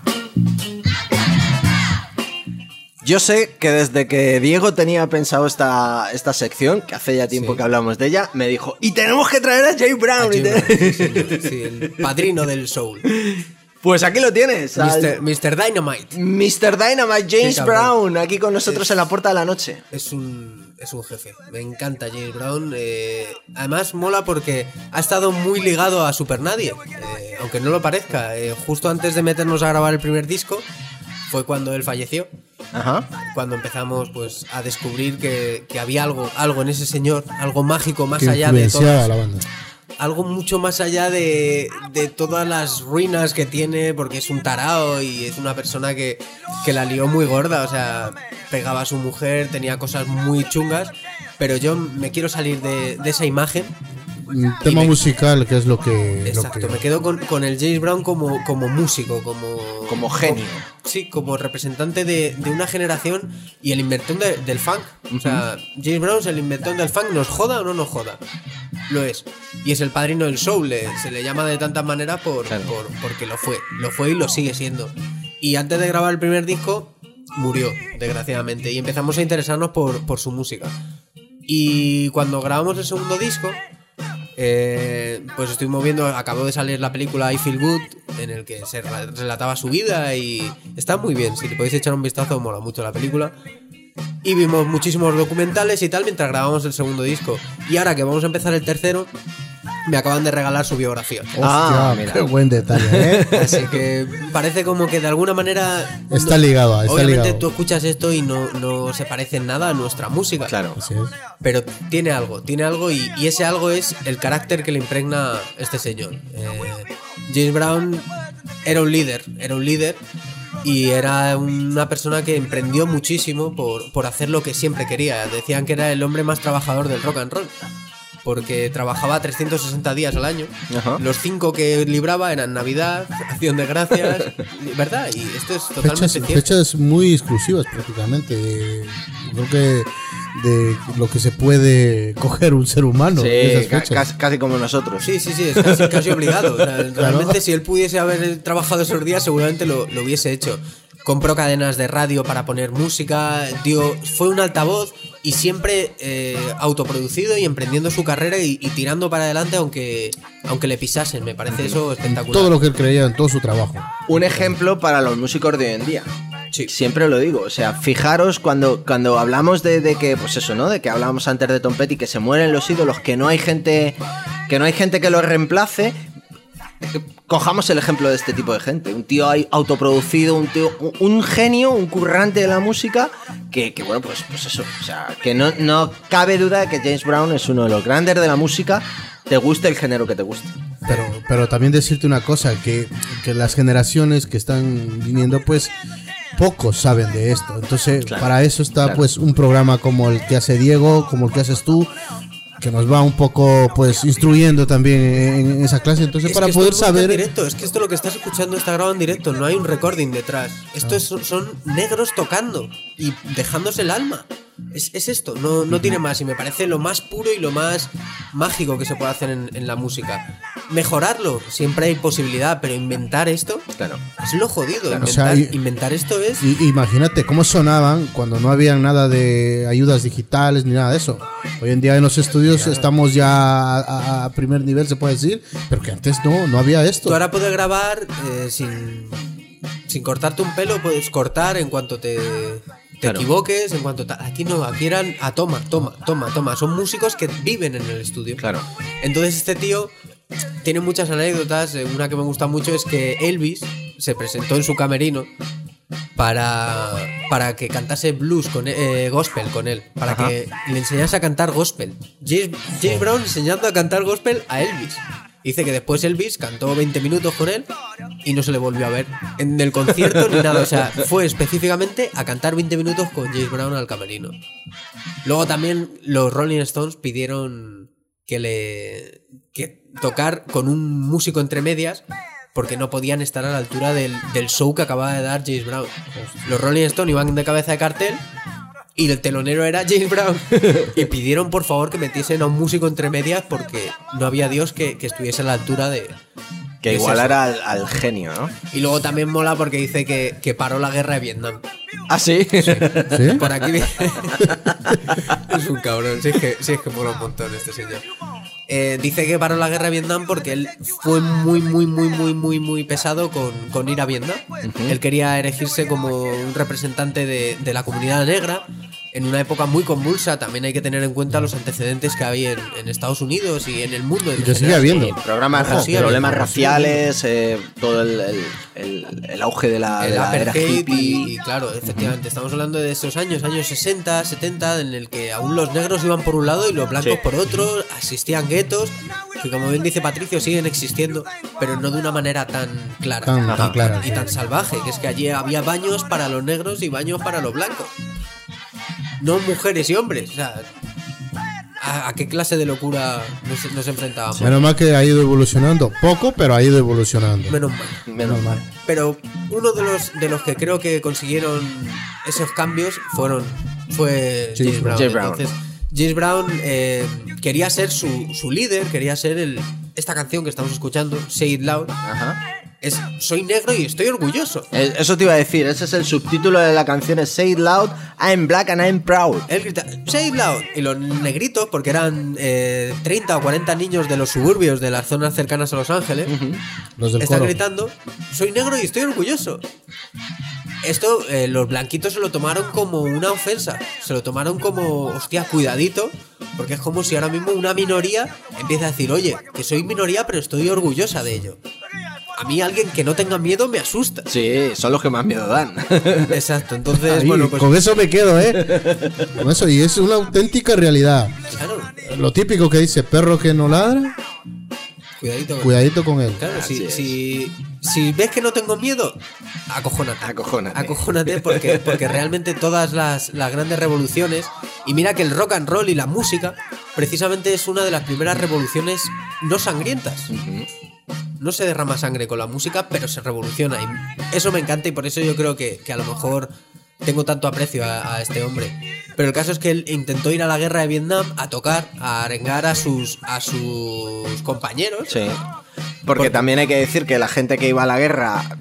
Yo sé que desde que Diego tenía pensado esta, esta sección, que hace ya tiempo sí. que hablamos de ella, me dijo, y tenemos que traer a James Brown. A James Brown sí, señor, sí, el padrino del soul. Pues aquí lo tienes. mister mister Dynamite. mister Dynamite, James Brown, aquí con nosotros es, en la puerta de la noche. Es un, es un jefe. Me encanta James Brown. Eh, además, mola porque ha estado muy ligado a Supernadie. Eh, aunque no lo parezca. Eh, justo antes de meternos a grabar el primer disco, fue cuando él falleció. Ajá. Cuando empezamos pues a descubrir que, que había algo, algo en ese señor, algo mágico más que allá de todas, la banda. Algo mucho más allá de, de todas las ruinas que tiene, porque es un tarao y es una persona que, que la lió muy gorda, o sea, pegaba a su mujer, tenía cosas muy chungas, pero yo me quiero salir de, de esa imagen. Un tema me, musical, que es lo que... Exacto, lo que... me quedo con, con el James Brown como, como músico, como... Como genio. Como, sí, como representante de, de una generación y el inventón de, del funk. Uh-huh. O sea, James Brown es el inventón del funk, ¿nos joda o no nos joda? Lo es. Y es el padrino del soul, le, se le llama de tantas maneras por, claro. por, porque lo fue. Lo fue y lo sigue siendo. Y antes de grabar el primer disco, murió, desgraciadamente. Y empezamos a interesarnos por, por su música. Y cuando grabamos el segundo disco... Eh, pues estuvimos viendo, acabó de salir la película I Feel Good, en el que se relataba su vida y está muy bien, si le podéis echar un vistazo, mola mucho la película. y vimos muchísimos documentales y tal mientras grabamos el segundo disco. Y ahora que vamos a empezar el tercero, me acaban de regalar su biografía. Hostia, Ah, mira. qué buen detalle, ¿eh? Así que parece como que de alguna manera... Está ligado, está Obviamente ligado. tú escuchas esto y no, no se parece en nada a nuestra música. Claro. Así es. Pero tiene algo, tiene algo y, y ese algo es el carácter que le impregna este señor. Eh, James Brown era un líder, era un líder y era una persona que emprendió muchísimo por, por hacer lo que siempre quería. Decían que era el hombre más trabajador del rock and roll, porque trabajaba trescientos sesenta días al año. Ajá. Los cinco que libraba eran Navidad, Acción de Gracias, ¿verdad? Y esto es totalmente Fechas, cierto. fechas muy exclusivas prácticamente. de- Creo que de lo que se puede coger un ser humano. Sí, esas ca- fechas. casi, casi como nosotros. Sí, sí, sí, es casi, casi obligado. O sea, realmente, si él pudiese haber trabajado esos días, seguramente lo, lo hubiese hecho. Compró cadenas de radio para poner música, dio, fue un altavoz y siempre eh, autoproducido y emprendiendo su carrera y, y tirando para adelante aunque, aunque le pisasen. Me parece eso espectacular. Todo lo que él creía en todo su trabajo. Un ejemplo para los músicos de hoy en día. Sí. Siempre lo digo, o sea, fijaros cuando, cuando hablamos de, de que, pues eso, ¿no? De que hablábamos antes de Tom Petty, que se mueren los ídolos, que no hay gente, que no hay gente que los reemplace. Cojamos el ejemplo de este tipo de gente, un tío ahí autoproducido, un tío, un, un genio, un currante de la música, que, que bueno, pues, pues eso, o sea, que no, no cabe duda de que James Brown es uno de los grandes de la música, te guste el género que te guste. Pero, pero también decirte una cosa, que, que las generaciones que están viniendo, pues pocos saben de esto. Entonces, Claro, para eso está claro. pues un programa como el que hace Diego, como el que haces tú, que nos va un poco pues instruyendo también en, en esa clase. Entonces, Es para que poder esto es música en saber... directo, es que esto lo que estás escuchando está grabado en directo, no hay un recording detrás. Esto es- son negros tocando y dejándose el alma. Es, es esto, no, no tiene más y me parece lo más puro y lo más mágico que se puede hacer en, en la música. Mejorarlo, siempre hay posibilidad, pero inventar esto Claro. es lo jodido. Claro, inventar, o sea, y- inventar esto es... Y, imagínate cómo sonaban cuando no había nada de ayudas digitales ni nada de eso. Hoy en día en los estudios estamos ya a, a primer nivel, se puede decir, pero que antes no, no había esto. Tú ahora puedes grabar eh, sin, sin cortarte un pelo, puedes cortar en cuanto te, te Claro. equivoques, en cuanto... ta- Aquí no, aquí eran a toma, toma, toma, toma. Son músicos que viven en el estudio. Claro. Entonces este tío tiene muchas anécdotas. eh, Una que me gusta mucho es que Elvis se presentó en su camerino para, para que cantase blues con eh, gospel con él, para Ajá. que le enseñase a cantar gospel. James, James Brown enseñando a cantar gospel a Elvis. Dice que después Elvis cantó veinte minutos con él y no se le volvió a ver en el concierto ni nada. O sea, fue específicamente a cantar veinte minutos con James Brown al camerino. Luego también los Rolling Stones pidieron que le que tocar con un músico entre medias porque no podían estar a la altura del, del show que acababa de dar James Brown. Los Rolling Stones iban de cabeza de cartel y el telonero era James Brown y pidieron por favor que metiesen a un músico entre medias porque no había Dios que, que estuviese a la altura de... Que de igualara al, al genio, ¿no? ese- Y luego también mola porque dice que, que paró la guerra de Vietnam. ¿Ah, sí? ¿Sí? Por aquí vi- es un cabrón, si es que, sí es que mola un montón este señor. Eh, dice que paró la guerra de Vietnam porque él fue muy, muy, muy, muy, muy, muy pesado con, con ir a Vietnam. Él quería erigirse como un representante de, de la comunidad negra en una época muy convulsa. También hay que tener en cuenta los antecedentes que había en, en Estados Unidos y en el mundo. en Y que sigue general. habiendo. Sí, programas, Ojo, sigue problemas habiendo. raciales, eh, todo el, el, el- el auge de la, de El la era apartheid hippie. y, y claro, efectivamente, estamos hablando de esos años, años sesenta, setenta, en el que aún los negros iban por un lado y los blancos Sí. por otro, existían guetos, que como bien dice Patricio, siguen existiendo, pero no de una manera tan clara Tan- tan Ajá. clara, y sí. tan salvaje, que es que allí había baños para los negros y baños para los blancos. No mujeres y hombres, o sea, ¿a, a qué clase de locura nos, nos enfrentábamos? Menos mal que ha ido evolucionando. Poco, pero ha ido evolucionando. Menos mal. Menos mal. Pero uno de los de los que creo que consiguieron esos cambios fueron fue James James Brown. James Brown. Entonces, James Brown eh, quería ser su, su líder, quería ser el esta canción que estamos escuchando, Say It Loud. Ajá. Es soy negro y estoy orgulloso. Eh, Eso te iba a decir, ese es el subtítulo de la canción, es Say It Loud, I'm Black and I'm Proud. Él grita, Say It Loud. Y los negritos, porque eran eh, treinta o cuarenta niños de los suburbios de las zonas cercanas a Los Ángeles, Los del están coro. gritando, soy negro y estoy orgulloso. esto eh, los blanquitos se lo tomaron como una ofensa. Se lo tomaron como, hostia, cuidadito. Porque es como si ahora mismo una minoría empieza a decir, oye, que soy minoría pero estoy orgullosa de ello. A mí alguien que no tenga miedo me asusta. Sí, son los que más miedo dan. Exacto, entonces, Ahí, bueno, pues... con eso me quedo, ¿eh? Con eso, y es una auténtica realidad. Claro, Lo típico que dice, perro que no ladra, cuidadito con cuidadito con él. Claro, Así si, es. si, si ves que no tengo miedo, acojónate. Acojónate. Acojónate porque, porque realmente todas las, las grandes revoluciones, y mira que el rock and roll y la música, precisamente es una de las primeras revoluciones no sangrientas. Ujú. No se derrama sangre con la música, pero se revoluciona. Y eso me encanta y por eso yo creo que, que a lo mejor tengo tanto aprecio a, a este hombre. Pero el caso es que él intentó ir a la guerra de Vietnam a tocar, a arengar a sus, a sus compañeros. Sí. Porque Porque- también hay que decir que la gente que iba a la guerra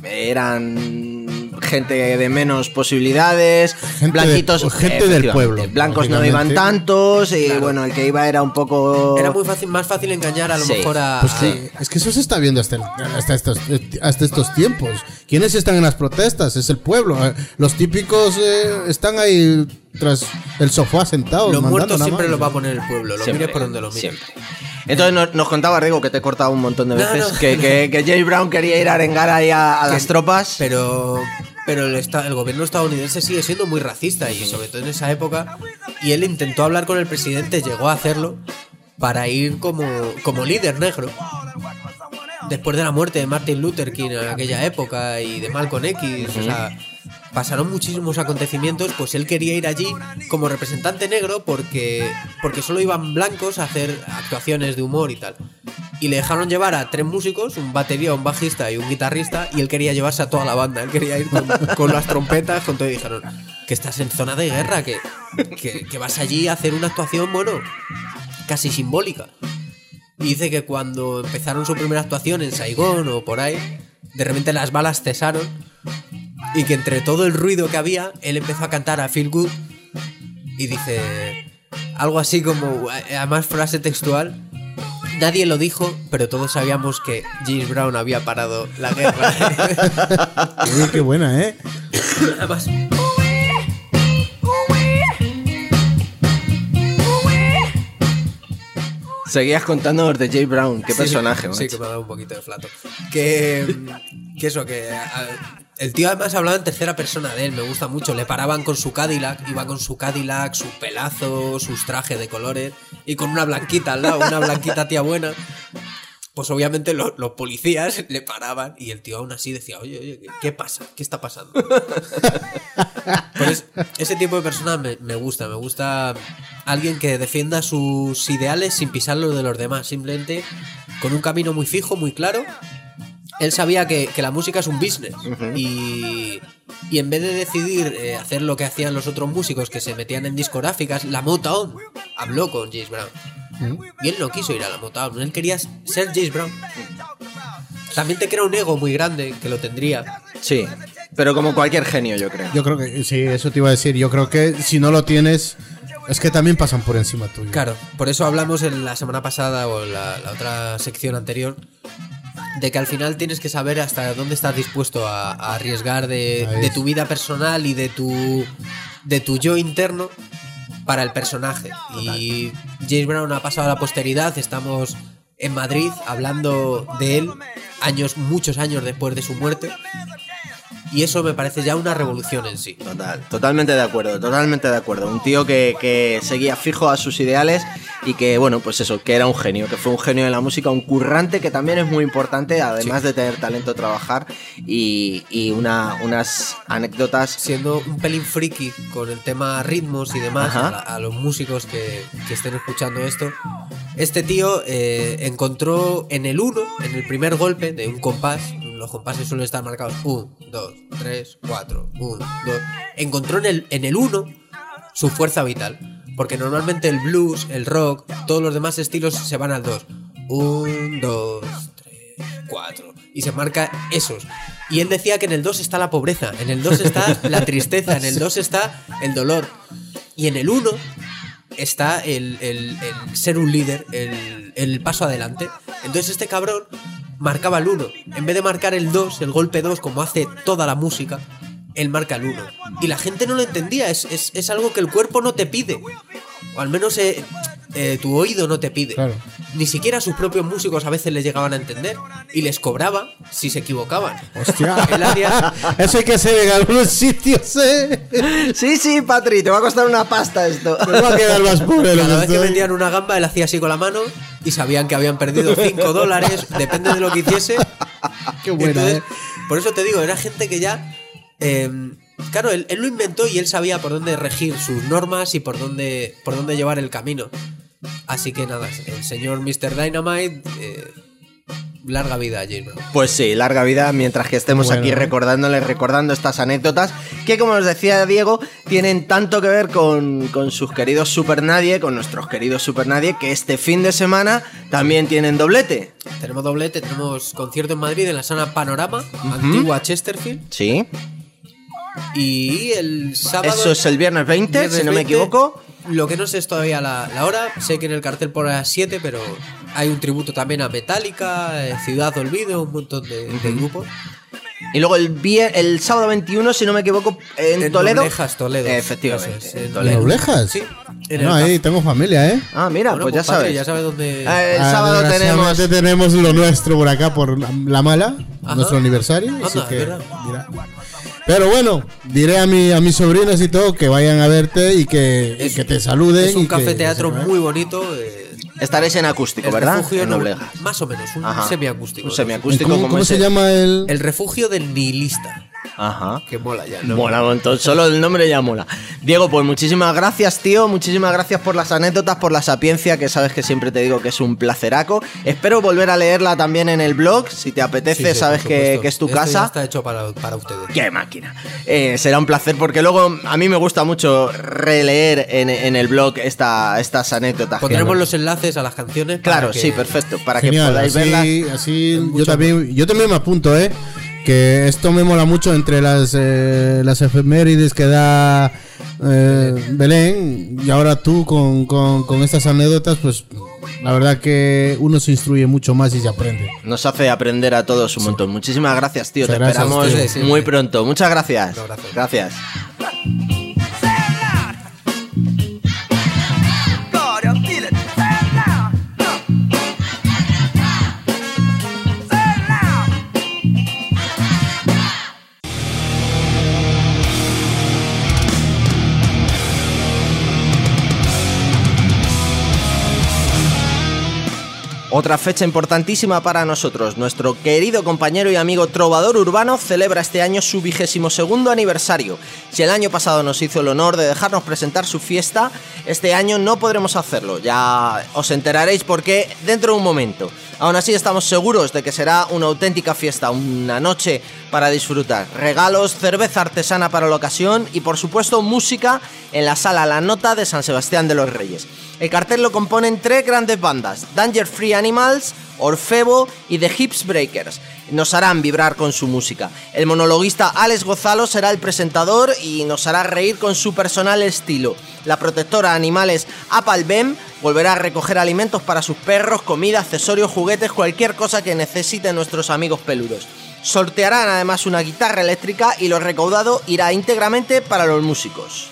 eran gente de menos posibilidades, Gente blanquitos, de- gente del efectivamente, pueblo, blancos no iban lógicamente. tantos y Claro. bueno, el que iba era un poco... Era muy fácil, más fácil engañar a lo Sí. mejor a... Pues a- sí, es que eso se está viendo hasta, el- hasta, estos, hasta estos tiempos. ¿Quiénes están en las protestas? Es el pueblo. Los típicos eh, están ahí tras el sofá sentados. Los mandando muertos nada siempre más. los va a poner el pueblo, lo Siempre, mires por donde lo mires. siempre. Entonces nos, nos contaba, Rigo, que te he cortado un montón de No, veces, no. Que, que, que James Brown quería ir a arengar ahí a, a Que- las tropas. Pero, pero el, esta- el gobierno estadounidense sigue siendo muy racista y sobre todo en esa época. Y él intentó hablar con el presidente, llegó a hacerlo para ir como, como líder negro. Después de la muerte de Martin Luther King en aquella época y de Malcolm X, o sea, pasaron muchísimos acontecimientos, pues él quería ir allí como representante negro porque, porque solo iban blancos a hacer actuaciones de humor y tal. Y le dejaron llevar a tres músicos, un batería, un bajista y un guitarrista, y él quería llevarse a toda la banda, él quería ir con, con las trompetas, con todo, y dijeron que estás en zona de guerra, que, que, que vas allí a hacer una actuación, bueno, casi simbólica. Y dice que cuando empezaron su primera actuación en Saigón o por ahí, de repente las balas cesaron y que entre todo el ruido que había, él empezó a cantar a Feel Good y dice algo así como, además frase textual, nadie lo dijo, pero todos sabíamos que James Brown había parado la guerra. Uy, qué buena, ¿eh? Además, Seguías contándonos de James Brown, qué Sí, personaje, sí, macho. que me ha dado un poquito de flato. Que, que eso, que a- el tío además hablaba en tercera persona de él, me gusta mucho. Le paraban con su Cadillac, iba con su Cadillac, su pelazo, sus trajes de colores y con una blanquita al lado, una blanquita tía buena. Pues obviamente lo- los policías le paraban y el tío aún así decía, oye, oye, ¿qué, qué pasa? ¿Qué está pasando? Pues ese tipo de persona me, me gusta, me gusta alguien que defienda sus ideales sin pisar los de los demás, simplemente con un camino muy fijo, muy claro. Él sabía que, que la música es un business y, y en vez de decidir eh, hacer lo que hacían los otros músicos que se metían en discográficas, la Motown habló con James Brown. Y él no quiso ir a la Motown, él quería ser James Brown. También te crea un ego muy grande, que lo tendría. Sí, pero como cualquier genio, yo creo. Yo creo que sí, eso te iba a decir. Yo creo que si no lo tienes, es que también pasan por encima tuyo. Claro, por eso hablamos en la semana pasada o en la, la otra sección anterior de que al final tienes que saber hasta dónde estás dispuesto a, a arriesgar de, Ahí de es. tu vida personal y de tu, de tu yo interno para el personaje. Y James Brown ha pasado a la posteridad, estamos en Madrid hablando de él años, muchos años después de su muerte. Y eso me parece ya una revolución en sí. Total, totalmente de acuerdo, totalmente de acuerdo. Un tío que, que seguía fijo a sus ideales y que, bueno, pues eso, que era un genio, que fue un genio de la música, un currante que también es muy importante, además de tener talento, trabajar y, y una, unas anécdotas. Siendo un pelín friki con el tema ritmos y demás, Ajá. a, la- a los músicos que, que estén escuchando esto, este tío eh, encontró en el uno, en el primer golpe de un compás, los compases suelen estar marcados uno, dos, tres, cuatro, uno, dos, encontró en el en el uno su fuerza vital, porque normalmente el blues, el rock, todos los demás estilos se van al dos, uno, dos, tres, cuatro, y se marca esos. Y él decía que en el dos está la pobreza, en el dos está la tristeza, en el dos está el dolor, y en el uno está el, el- el ser un líder, el, el paso adelante. Entonces este cabrón marcaba el uno. En vez de marcar el dos, el golpe dos, como hace toda la música, él marca el uno. Y la gente no lo entendía, es, es, es algo que el cuerpo no te pide. O al menos eh, eh, tu oído no te pide. Claro. Ni siquiera sus propios músicos a veces les llegaban a entender. Y les cobraba si se equivocaban. Hostia. El área, Eso hay que hacer en algunos sitios, ¿eh? Sí, sí, Patri, te va a costar una pasta esto. Me va a quedar más pobre. lo cada vez que estoy. vendían una gamba, él hacía así con la mano y sabían que habían perdido cinco dólares, depende de lo que hiciese. Qué buena, Entonces, ¿eh? por eso te digo, era gente que ya... eh, claro, él, él lo inventó y él sabía por dónde regir sus normas y por dónde, por dónde llevar el camino. Así que nada, el señor mister Dynamite... Eh, larga vida a James Brown. Pues sí, larga vida, mientras que estemos Bueno. aquí recordándoles, recordando estas anécdotas, que como nos decía Diego, tienen tanto que ver con, con sus queridos Super Nadie, con nuestros queridos Super Nadie, que este fin de semana también tienen doblete. Tenemos doblete, tenemos concierto en Madrid en la sala Panorama, antigua Chesterfield. Sí. Y el sábado... Eso es el viernes veinte, viernes si no me veinte, equivoco. Lo que no sé es todavía la, la hora. Sé que en el cartel por las siete, pero hay un tributo también a Metallica, eh, Ciudad Olvido, un montón de, de grupos. Y luego el, vier- el sábado veintiuno, si no me equivoco, en, En Toledo. Noblejas, Toledo. Efectivamente, Eso es, en en Toledo. ¿Noblejas? Sí. En No, el ahí caf- tengo familia, ¿eh? Ah, mira, Bueno, pues ya padre, sabes. ya sabes dónde... Eh, el Ah, sábado tenemos... desgraciadamente tenemos lo nuestro por acá, por la, la mala, Ajá. nuestro aniversario. Anda, así que, ¿verdad? mira. Pero bueno, diré a, mi, a mis sobrinos y todo que vayan a verte y que, y Es- que te saluden. Es un y que- café teatro que se muy bonito. Eh, Estaréis en acústico, el ¿verdad? refugio En no- Noblejas. Más o menos, un Ajá. semiacústico. Un ¿no? semiacústico ¿Cómo, como cómo ese. se llama el...? El refugio del nihilista. Ajá. Que mola ya, ¿no? Mola un montón, solo el nombre ya mola. Diego, pues muchísimas gracias, tío. Muchísimas gracias por las anécdotas, por la sapiencia, que sabes que siempre te digo que es un placeraco. Espero volver a leerla también en el blog, si te apetece, Sí, sí, sabes por que, supuesto. que es tu Esto ya casa. está hecho para, para ustedes. ¡Qué máquina! Eh, será un placer porque luego a mí me gusta mucho releer en, en el blog esta, estas anécdotas. Pondremos que- los enlaces a las canciones. para Claro, que- sí, perfecto. Para Genial, que podáis verlas. así, así yo también, yo también me apunto, ¿eh? Que esto me mola mucho entre las, eh, las efemérides que da eh, Belén y ahora tú con, con, con estas anécdotas, pues la verdad que uno se instruye mucho más y se aprende. Nos hace aprender a todos un montón. Muchísimas gracias, tío. Muchas Te gracias, esperamos tío. Sí, sí, muy sí. pronto. Muchas gracias. Un abrazo. Gracias. God, I feel it. Say it loud. Uh. Say it loud. Otra fecha importantísima para nosotros. Nuestro querido compañero y amigo Trovador Urbano celebra este año su vigésimo segundo aniversario. Si el año pasado nos hizo el honor de dejarnos presentar su fiesta, este año no podremos hacerlo. Ya os enteraréis por qué dentro de un momento. Aún así estamos seguros de que será una auténtica fiesta, una noche para disfrutar. Regalos, cerveza artesana para la ocasión y por supuesto música en la sala La Nota de San Sebastián de los Reyes. El cartel lo componen tres grandes bandas, Danger Free Animals, Orfebo y The Hips Breakers. Nos harán vibrar con su música. El monologuista Alex Gozalo será el presentador y nos hará reír con su personal estilo. La protectora de animales Apalbem volverá a recoger alimentos para sus perros, comida, accesorios, juguetes, cualquier cosa que necesiten nuestros amigos peludos. Sortearán además una guitarra eléctrica y lo recaudado irá íntegramente para los músicos.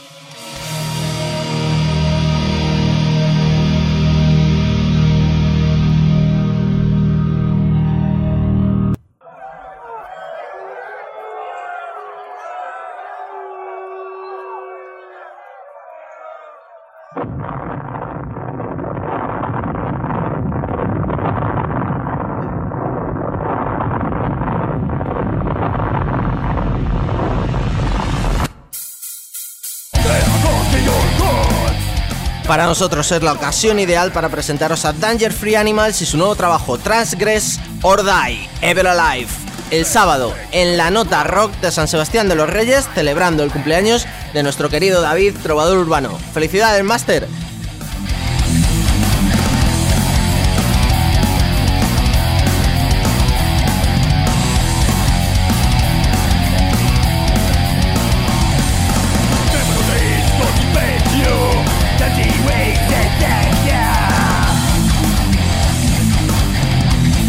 Para nosotros es la ocasión ideal para presentaros a Danger Free Animals y su nuevo trabajo Transgress or Die, Ever Alive. El sábado, en la Nota Rock de San Sebastián de los Reyes, celebrando el cumpleaños de nuestro querido David, Trovador Urbano. ¡Felicidades, Máster!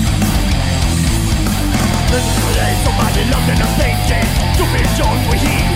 Somebody loved and I'm thinking to be young we hear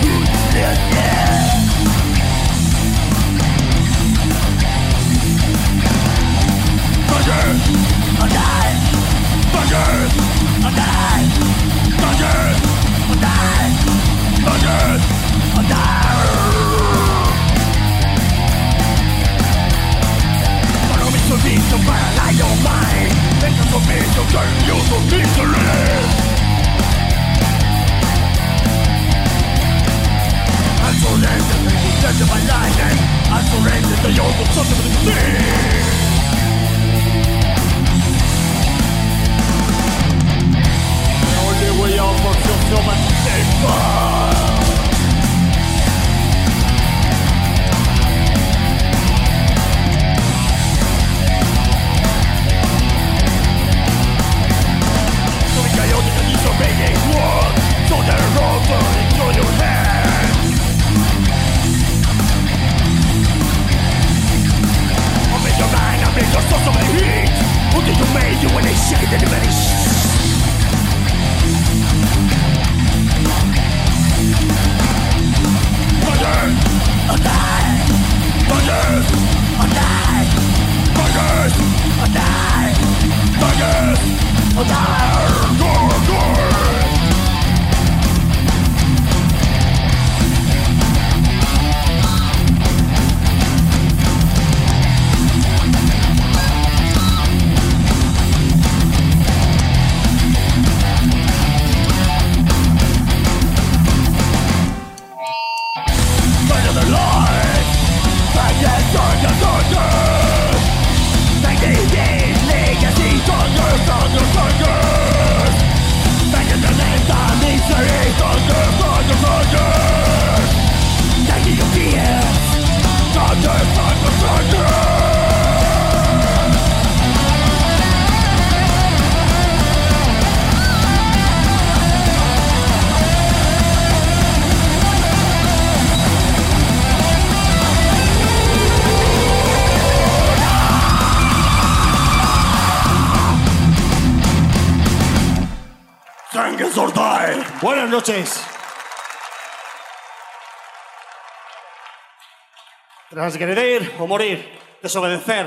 Buenas noches. Transgredir o morir, desobedecer.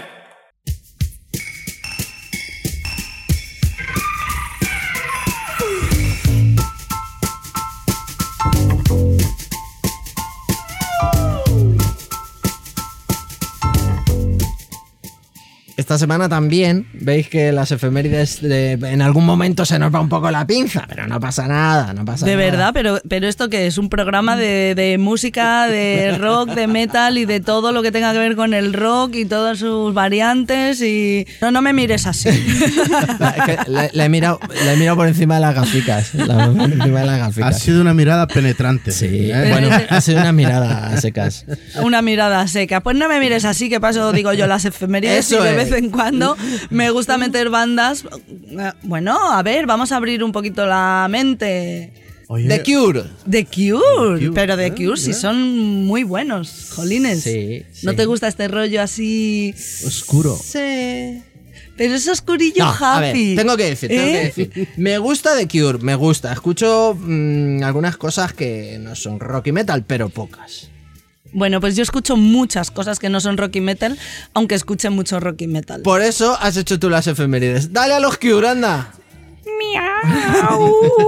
Esta semana también veis que las efemérides de, en algún momento se nos va un poco la pinza, pero no pasa nada, no pasa de nada. De verdad, pero, pero esto que es un programa de, de música, de rock, de metal y de todo lo que tenga que ver con el rock y todas sus variantes y... No, no me mires así. La, la, la, he mirado, la he mirado por encima de las gaficas. La, por encima de las gaficas. Ha sido una mirada penetrante. Sí, ¿eh? Bueno, ha sido una mirada a secas. Una mirada seca. Pues no me mires así, que paso, digo yo, las efemérides y de vez en cuando me gusta meter bandas. Bueno, a ver, vamos a abrir un poquito la mente. Oye, The Cure. The Cure. The Cure. Pero The Cure sí son muy buenos, jolines. Sí, sí. ¿No te gusta este rollo así oscuro? Sí. Pero es oscurillo, no, happy. A ver, tengo que decir, tengo ¿Eh? que decir. Me gusta The Cure, me gusta. Escucho mmm, algunas cosas que no son rock y metal, pero pocas. Bueno, pues yo escucho muchas cosas que no son rock y metal, aunque escuche mucho rock y metal. Por eso has hecho tú las efemérides. ¡Dale a los Cure, anda! ¡Miau!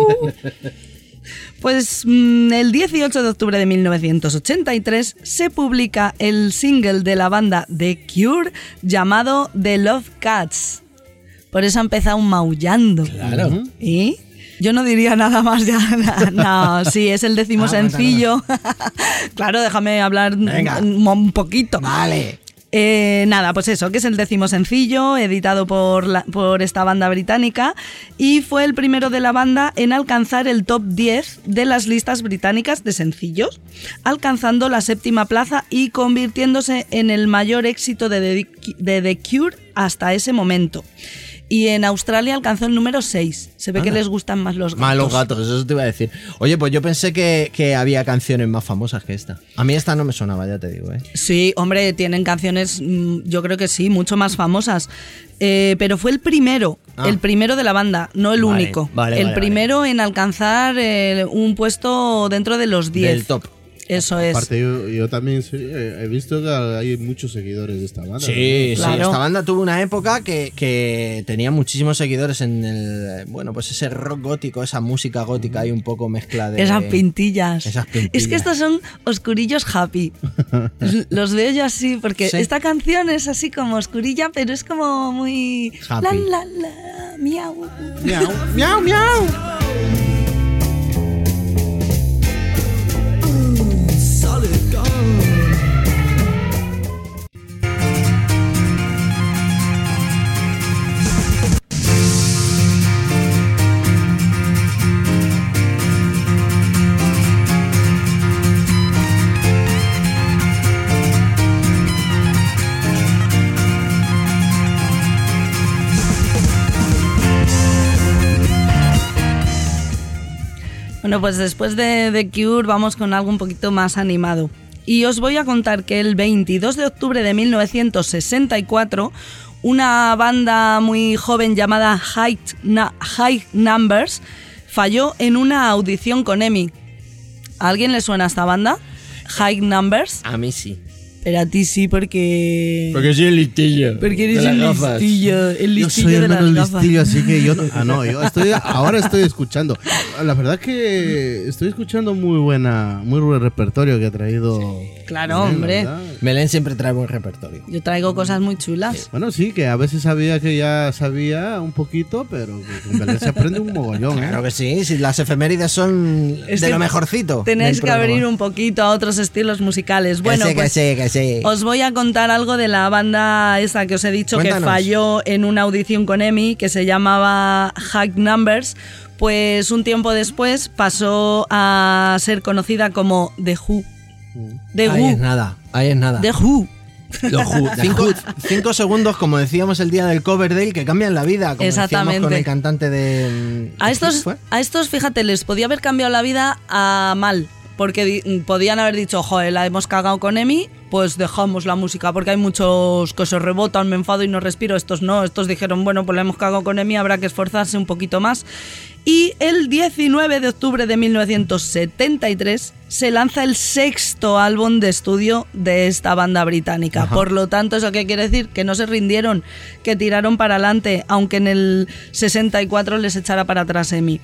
Pues mmm, el dieciocho de octubre de mil novecientos ochenta y tres se publica el single de la banda The Cure llamado The Love Cats. Por eso ha empezado maullando. Claro. ¿Y? Yo no diría nada más ya. No, sí, es el décimo ah, sencillo. Bueno, bueno. Claro, déjame hablar un, un poquito. Vale. Eh, nada, pues eso, que es el décimo sencillo, editado por, la, por esta banda británica, y fue el primero de la banda en alcanzar el top diez de las listas británicas de sencillos, alcanzando la séptima plaza y convirtiéndose en el mayor éxito de The, de The Cure hasta ese momento. Y en Australia alcanzó el número seis. Se ve Anda. que les gustan más los gatos. Más los gatos, eso te iba a decir. Oye, pues yo pensé que, que había canciones más famosas que esta. A mí esta no me sonaba, ya te digo, ¿eh? Sí, hombre, tienen canciones, yo creo que sí, mucho más famosas. Eh, pero fue el primero, ah. el primero de la banda, no el vale, único. Vale, el vale, primero vale. en alcanzar eh, un puesto dentro de los diez. Del top. Eso es. Aparte, yo, yo también sí, he visto que hay muchos seguidores de esta banda. Sí, ¿no? Claro. sí. Esta banda tuvo una época que, que tenía muchísimos seguidores en el. Bueno, pues ese rock gótico, esa música gótica ahí un poco mezcla de. Esas pintillas. Esas pintillas. Es que estos son oscurillos happy. Los veo yo así, porque sí. Esta canción es así como oscurilla, pero es como muy. Happy. La, la, la, miau. Miau, miau, miau. Bueno, pues después de The Cure vamos con algo un poquito más animado. Y os voy a contar que el veintidós de octubre de mil novecientos sesenta y cuatro, una banda muy joven llamada High, Na- High Numbers falló en una audición con EMI. ¿A alguien le suena esta banda? High Numbers. A mí sí. Pero a ti sí, porque... Porque soy el listillo. Porque eres el listillo, el Yo listillo soy el de las menos gafas. listillo, así que yo no, ah, no, yo estoy, ahora estoy escuchando. La verdad que estoy escuchando muy buena, muy buen repertorio que ha traído. Claro, Belén, hombre. ¿verdad? Belén siempre trae buen repertorio. Yo traigo cosas muy chulas. Bueno, sí, que a veces sabía que ya sabía un poquito, pero que con Belén se aprende un mogollón, ¿eh? Claro que sí, si las efemérides son Es de que lo mejorcito. Tenéis del que programa. abrir un poquito a otros estilos musicales. Bueno, que sí, pues que sí, que sí. os voy a contar algo de la banda esa que os he dicho Cuéntanos. que falló en una audición con EMI, que se llamaba High Numbers. Pues un tiempo después pasó a ser conocida como The Who. The Ahí es Who. nada, ahí es nada. The Who. Los Who. Cinco, cinco segundos, como decíamos el día del Coverdale, que cambian la vida, como decíamos Exactamente. con el cantante de... A estos, ¿Fue? a estos, fíjate, les podía haber cambiado la vida a mal. Porque di- podían haber dicho, joder, la hemos cagado con EMI, pues dejamos la música, porque hay muchos que se rebotan, me enfado y no respiro. Estos no, estos dijeron, bueno, pues la hemos cagado con EMI, habrá que esforzarse un poquito más. Y el diecinueve de octubre de mil novecientos setenta y tres se lanza el sexto álbum de estudio de esta banda británica. Ajá. Por lo tanto, ¿eso qué quiere decir? Que no se rindieron, que tiraron para adelante, aunque en el sesenta y cuatro les echara para atrás EMI.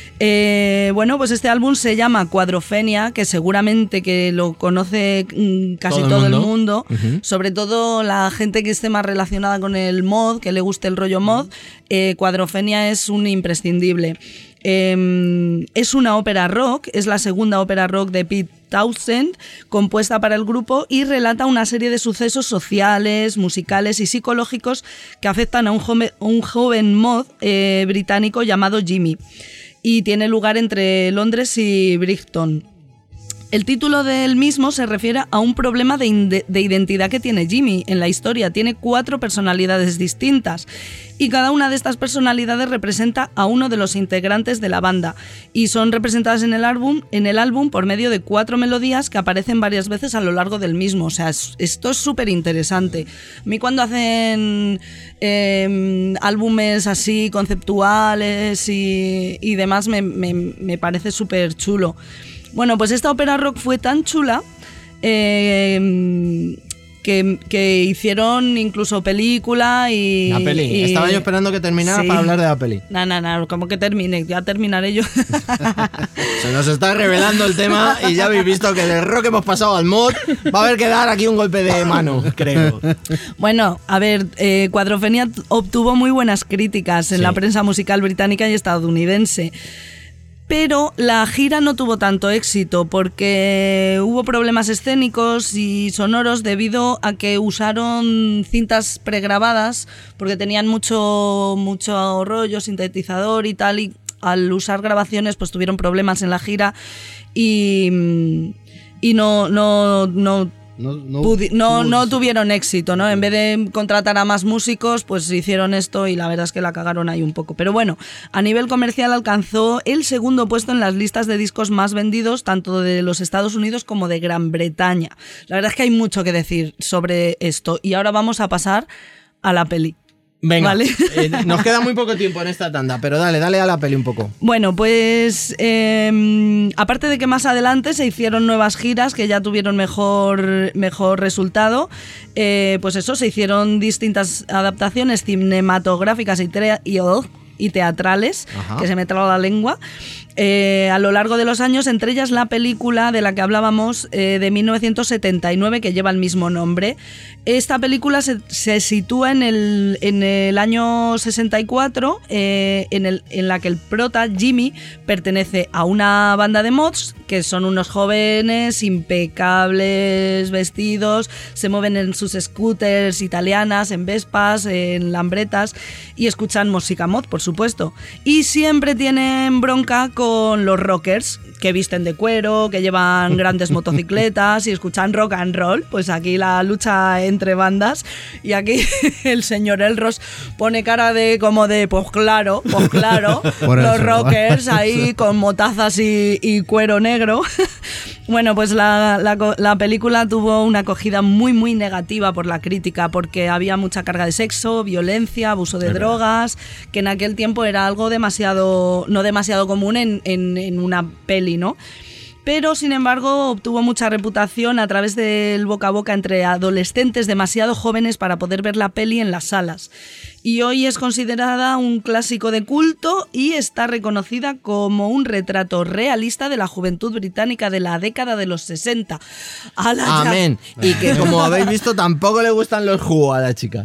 Eh, bueno, pues este álbum se llama Quadrophenia, que seguramente que lo conoce mm, casi Todo todo, el el mundo. mundo, Ujú. sobre todo la gente que esté más relacionada con el mod, que le guste el rollo mod. eh, Quadrophenia es un imprescindible. Eh, es una ópera rock, es la segunda ópera rock de Pete Townshend, compuesta para el grupo, y relata una serie de sucesos sociales, musicales y psicológicos que afectan a un joven, un joven mod eh, británico llamado Jimmy, y tiene lugar entre Londres y Brighton. El título del mismo se refiere a un problema de, inde- de identidad que tiene Jimmy en la historia. Tiene cuatro personalidades distintas y cada una de estas personalidades representa a uno de los integrantes de la banda, y son representadas en el álbum, en el álbum por medio de cuatro melodías que aparecen varias veces a lo largo del mismo. O sea, es- esto es súper interesante. A mí cuando hacen eh, álbumes así conceptuales y, y demás me, me, me parece súper chulo. Bueno, pues esta ópera rock fue tan chula eh, que, que hicieron incluso película y... La peli. y- Estaba yo esperando que terminara Sí. para hablar de la peli. No, no, no, como que termine, ya terminaré yo. Se nos está revelando el tema y ya habéis visto que del rock hemos pasado al mod. Va a haber que dar aquí un golpe de mano, creo. Bueno, a ver, eh, Quadrophenia obtuvo muy buenas críticas en Sí. la prensa musical británica y estadounidense. Pero la gira no tuvo tanto éxito porque hubo problemas escénicos y sonoros debido a que usaron cintas pregrabadas, porque tenían mucho, mucho rollo, sintetizador y tal, y al usar grabaciones pues tuvieron problemas en la gira y, y no, no, no No, no, Pudi- no, tuvo- no tuvieron éxito, ¿no? En vez de contratar a más músicos, pues hicieron esto y la verdad es que la cagaron ahí un poco. Pero bueno, a nivel comercial alcanzó el segundo puesto en las listas de discos más vendidos, tanto de los Estados Unidos como de Gran Bretaña. La verdad es que hay mucho que decir sobre esto. Y ahora vamos a pasar a la peli. Venga, Vale. eh, nos queda muy poco tiempo en esta tanda, pero dale, dale a la peli un poco. Bueno, pues eh, aparte de que más adelante se hicieron nuevas giras que ya tuvieron mejor, mejor resultado, eh, pues eso, se hicieron distintas adaptaciones cinematográficas y, tre- y, oh, y teatrales, Ajá. que se me traba la lengua, eh, a lo largo de los años, entre ellas la película de la que hablábamos eh, de mil novecientos setenta y nueve, que lleva el mismo nombre. Esta película se, se sitúa en el, en el año sesenta y cuatro, eh, en, el, en la que el prota, Jimmy, pertenece a una banda de mods, que son unos jóvenes impecables vestidos, se mueven en sus scooters italianas, en Vespas, en Lambretas, y escuchan música mod, por supuesto. Y siempre tienen bronca con los rockers, que visten de cuero, que llevan grandes motocicletas y escuchan rock and roll. Pues aquí la lucha entre bandas, y aquí el señor Elros pone cara de como de, pues claro, pues claro, los rockers ahí con motazas y, y cuero negro. Bueno, pues la, la, la película tuvo una acogida muy, muy negativa por la crítica, porque había mucha carga de sexo, violencia, abuso de es drogas, verdad. Que en aquel tiempo era algo demasiado, no demasiado común en, en, en una peli, ¿no? Pero, sin embargo, obtuvo mucha reputación a través del boca a boca entre adolescentes demasiado jóvenes para poder ver la peli en las salas. Y hoy es considerada un clásico de culto y está reconocida como un retrato realista de la juventud británica de la década de los sesenta. ¡Hala, amén! Ya! Y que, como habéis visto, tampoco le gustan los jugos a la chica.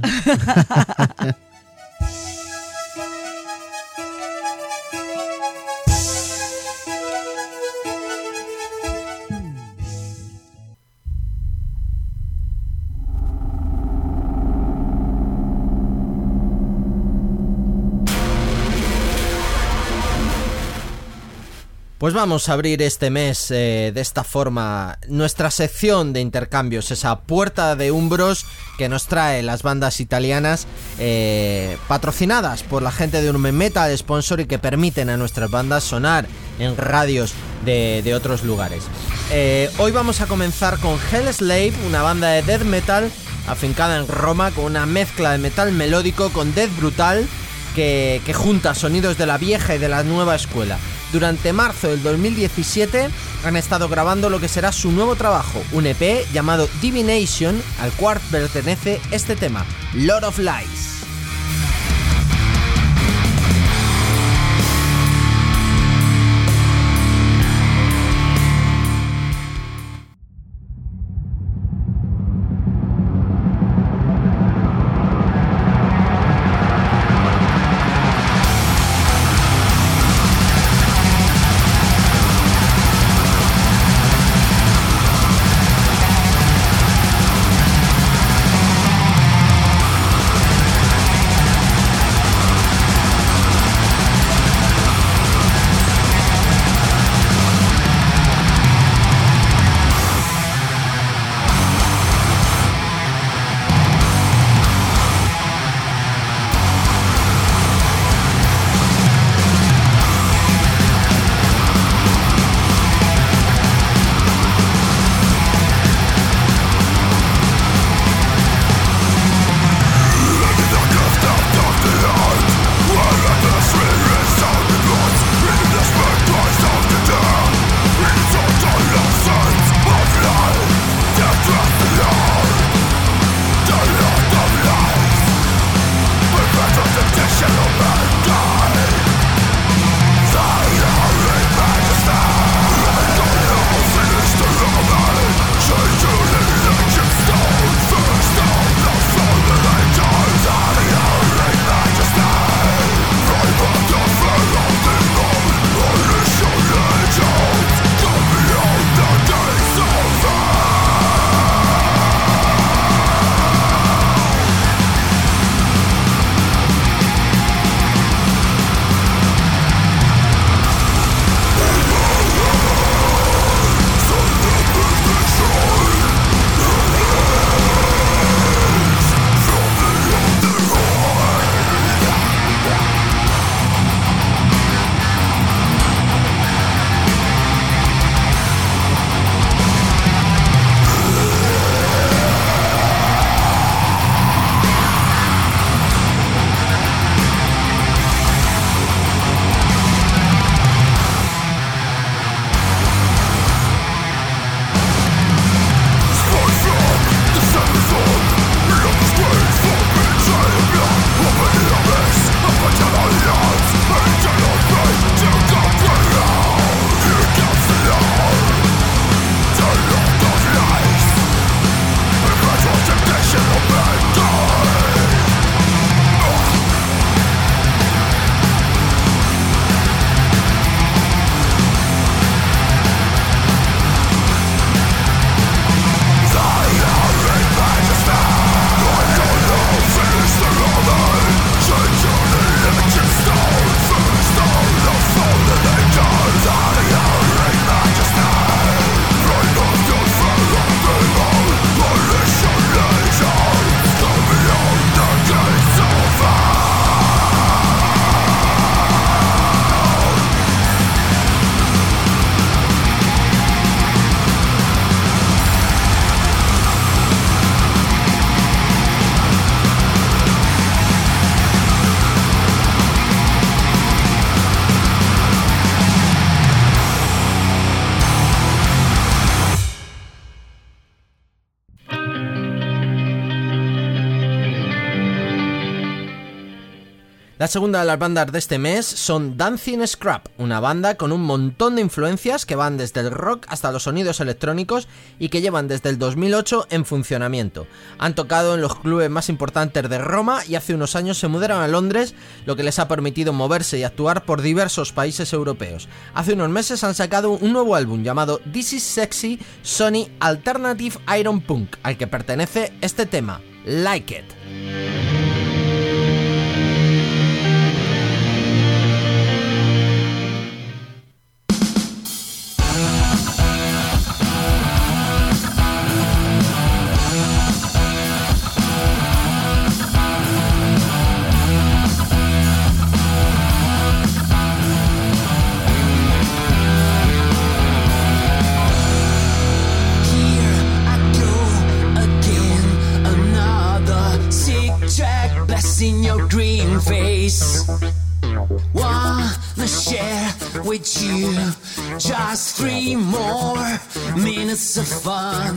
Pues vamos a abrir este mes eh, de esta forma nuestra sección de intercambios, esa puerta de Umbros que nos trae las bandas italianas eh, patrocinadas por la gente de Urban Metal Sponsor y que permiten a nuestras bandas sonar en radios de, de otros lugares. Eh, hoy vamos a comenzar con Hellslave, una banda de death metal afincada en Roma con una mezcla de metal melódico con death brutal que, que junta sonidos de la vieja y de la nueva escuela. Durante marzo del dos mil diecisiete han estado grabando lo que será su nuevo trabajo, un E P llamado Divination, al cual pertenece este tema, Lord of Lies. La segunda de las bandas de este mes son Dancing Scrap, una banda con un montón de influencias que van desde el rock hasta los sonidos electrónicos y que llevan desde el dos mil ocho en funcionamiento. Han tocado en los clubes más importantes de Roma y hace unos años se mudaron a Londres, lo que les ha permitido moverse y actuar por diversos países europeos. Hace unos meses han sacado un nuevo álbum llamado This Is Sexy Sony Alternative Iron Punk, al que pertenece este tema, Like It. In your green face, wanna share with you just three more minutes of fun.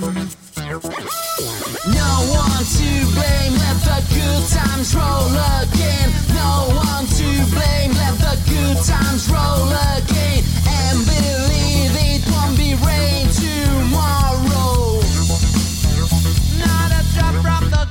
No one to blame, let the good times roll again. No one to blame, let the good times roll again. And believe it won't be rain tomorrow. Not a drop from the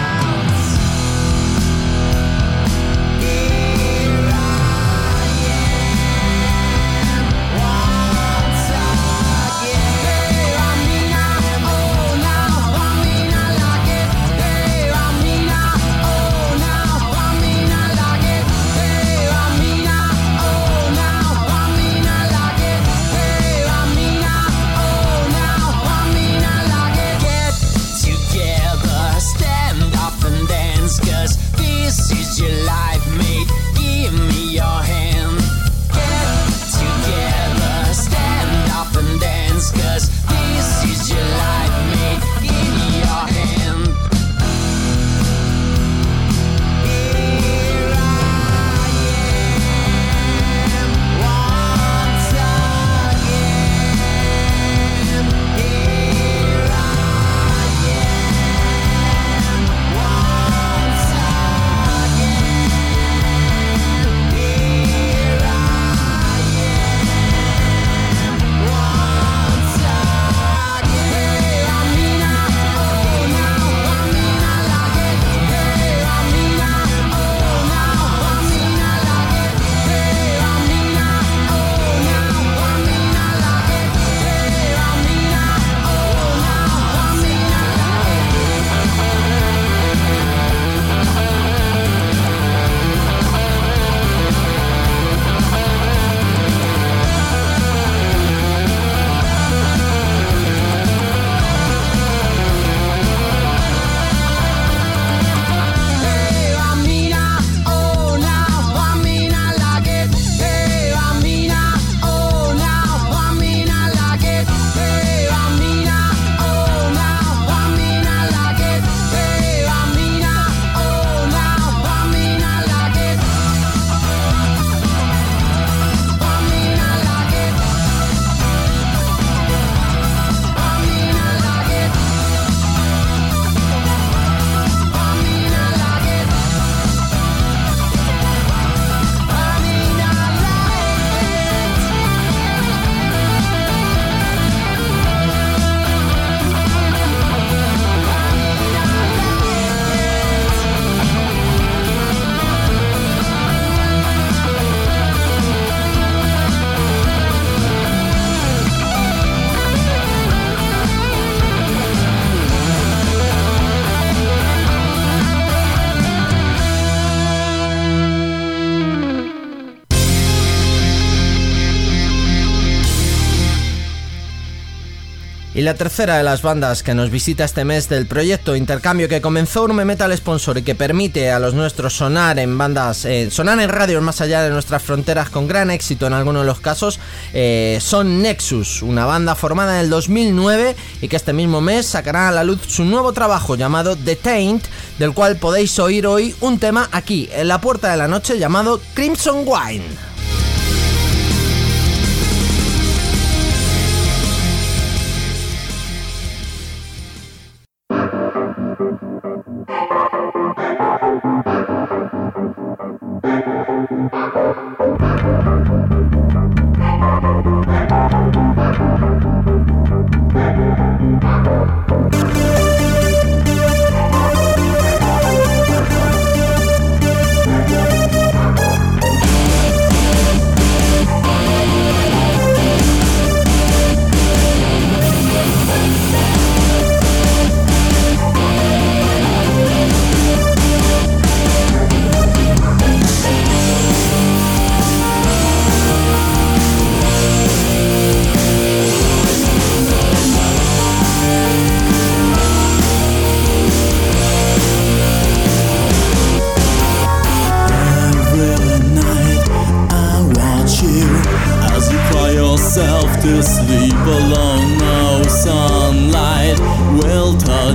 Y la tercera de las bandas que nos visita este mes del proyecto Intercambio que comenzó Urme Metal Sponsor y que permite a los nuestros sonar en bandas, eh, sonar en radios más allá de nuestras fronteras con gran éxito en algunos de los casos, eh, son Nexus, una banda formada en el dos mil nueve y que este mismo mes sacará a la luz su nuevo trabajo llamado The Taint, del cual podéis oír hoy un tema aquí, en la puerta de la noche, llamado Crimson Wine.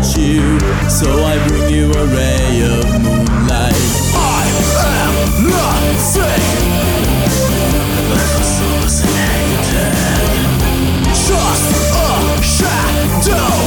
you, so I bring you a ray of moonlight. I am nothing, hallucinated, just a shadow.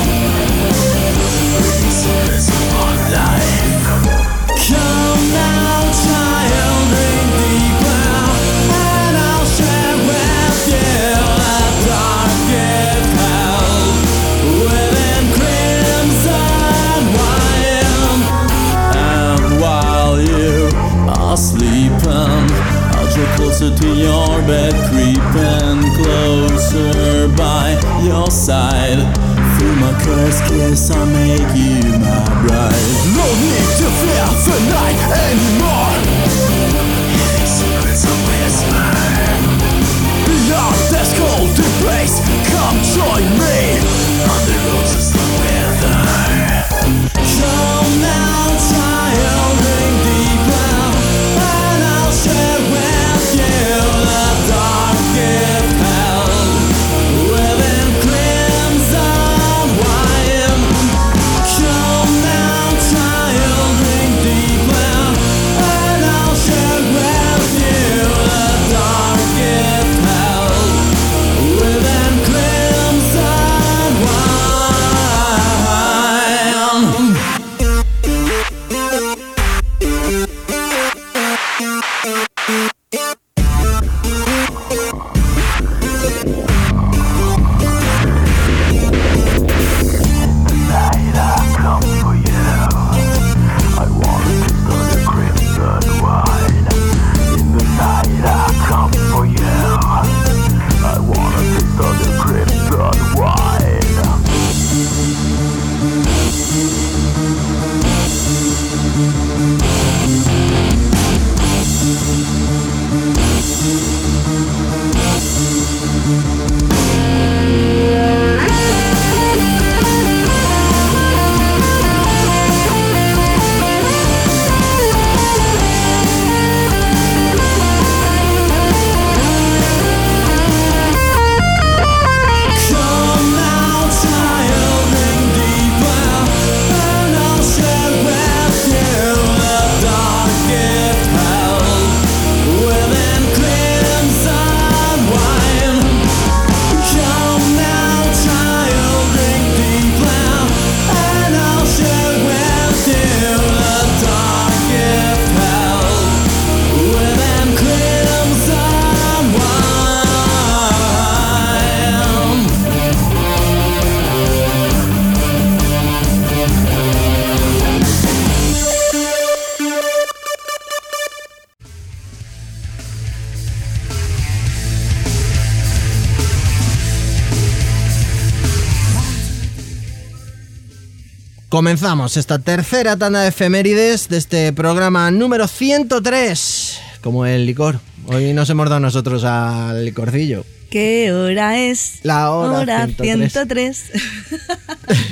Pieces of my life. Come now, child, drink deeper, and I'll share with you a dark gift held within crimson wine. And while you are sleeping, I'll draw closer to your bed, creeping closer by your side. Through my cursed kiss, I'll make you my bride. No need to fear the night anymore. Hidden secrets are whispered. Beyond this cold embrace, come join me on the roses that wither. Come now, child, drink deeper, and I'll share with you the dark gift held within crimson wine. Come now, child, drink deeper, and I'll share with you the dark gift held within crimson wine. Come now, child, drink deeper, and I'll share with you the dark gift held within crimson wine. Come now, child, drink deeper, and I'll share with you the dark gift held within crimson wine. Comenzamos esta tercera tanda de efemérides de este programa número ciento tres. Como el licor. Hoy nos hemos dado nosotros al licorcillo. ¿Qué hora es? La hora ciento tres. ciento tres.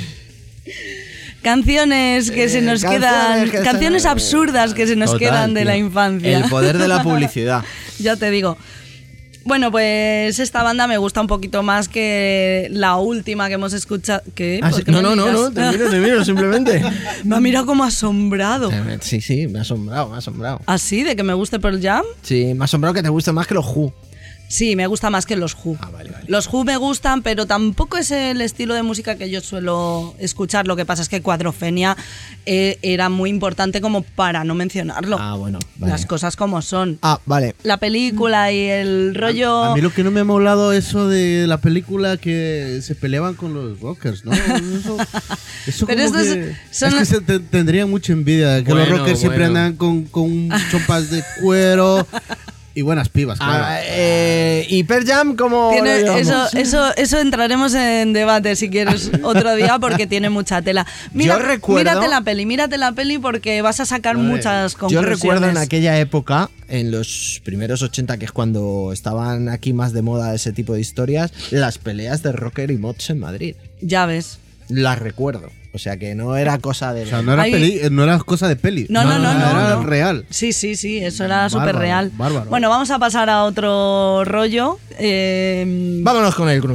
Canciones que Eh, se nos canciones quedan, que se- canciones absurdas que se nos Total, quedan de tío. la infancia. El poder de la publicidad. Ya te digo. Bueno, pues esta banda me gusta un poquito más que la última que hemos escuchado. ¿Qué? Ah, ¿Por sí. qué No, me no, no, no, miras? te miro, te miro, simplemente. Me ha mirado como asombrado. Eh, Sí, sí, me ha asombrado, me ha asombrado. ¿Así? ¿De que me guste Pearl Jam? Sí, me ha asombrado que te guste más que los Who. Sí, me gusta más que los Who. Ah, vale, vale. Los Who me gustan, pero tampoco es el estilo de música que yo suelo escuchar. Lo que pasa es que Cuadrofenia eh, era muy importante como para no mencionarlo. Ah, bueno, vale. Las cosas como son. Ah, vale. La película y el rollo... A mí lo que no me ha molado eso de la película que se peleaban con los rockers, ¿no? Eso, eso Pero como estos que, son- es que se te- tendría mucha envidia que los Bueno, rockers siempre bueno. andan con, con chompas de cuero y buenas pibas, claro. Ah, eh, ¿Y Pearl Jam cómo Tiene- lo eso, llevamos? eso, eso entraremos en debate si quieres otro día porque tiene mucha tela. Mira, Yo recuerdo- Mírate la peli, mírate la peli porque vas a sacar Vale. muchas Yo conclusiones. recuerdo en aquella época, en los primeros ochenta, que es cuando estaban aquí más de moda ese tipo de historias, las peleas de Rocker y Mods en Madrid. Ya ves. Las recuerdo. O sea que no era cosa de... O sea, no era, Ahí- peli- eh, no era cosa de peli. No, no, no, no. Era no. real. Sí, sí, sí, eso era Bárbaro, súper real. bárbaro. Bueno, vamos a pasar a otro rollo. Eh, Vámonos con el grunge.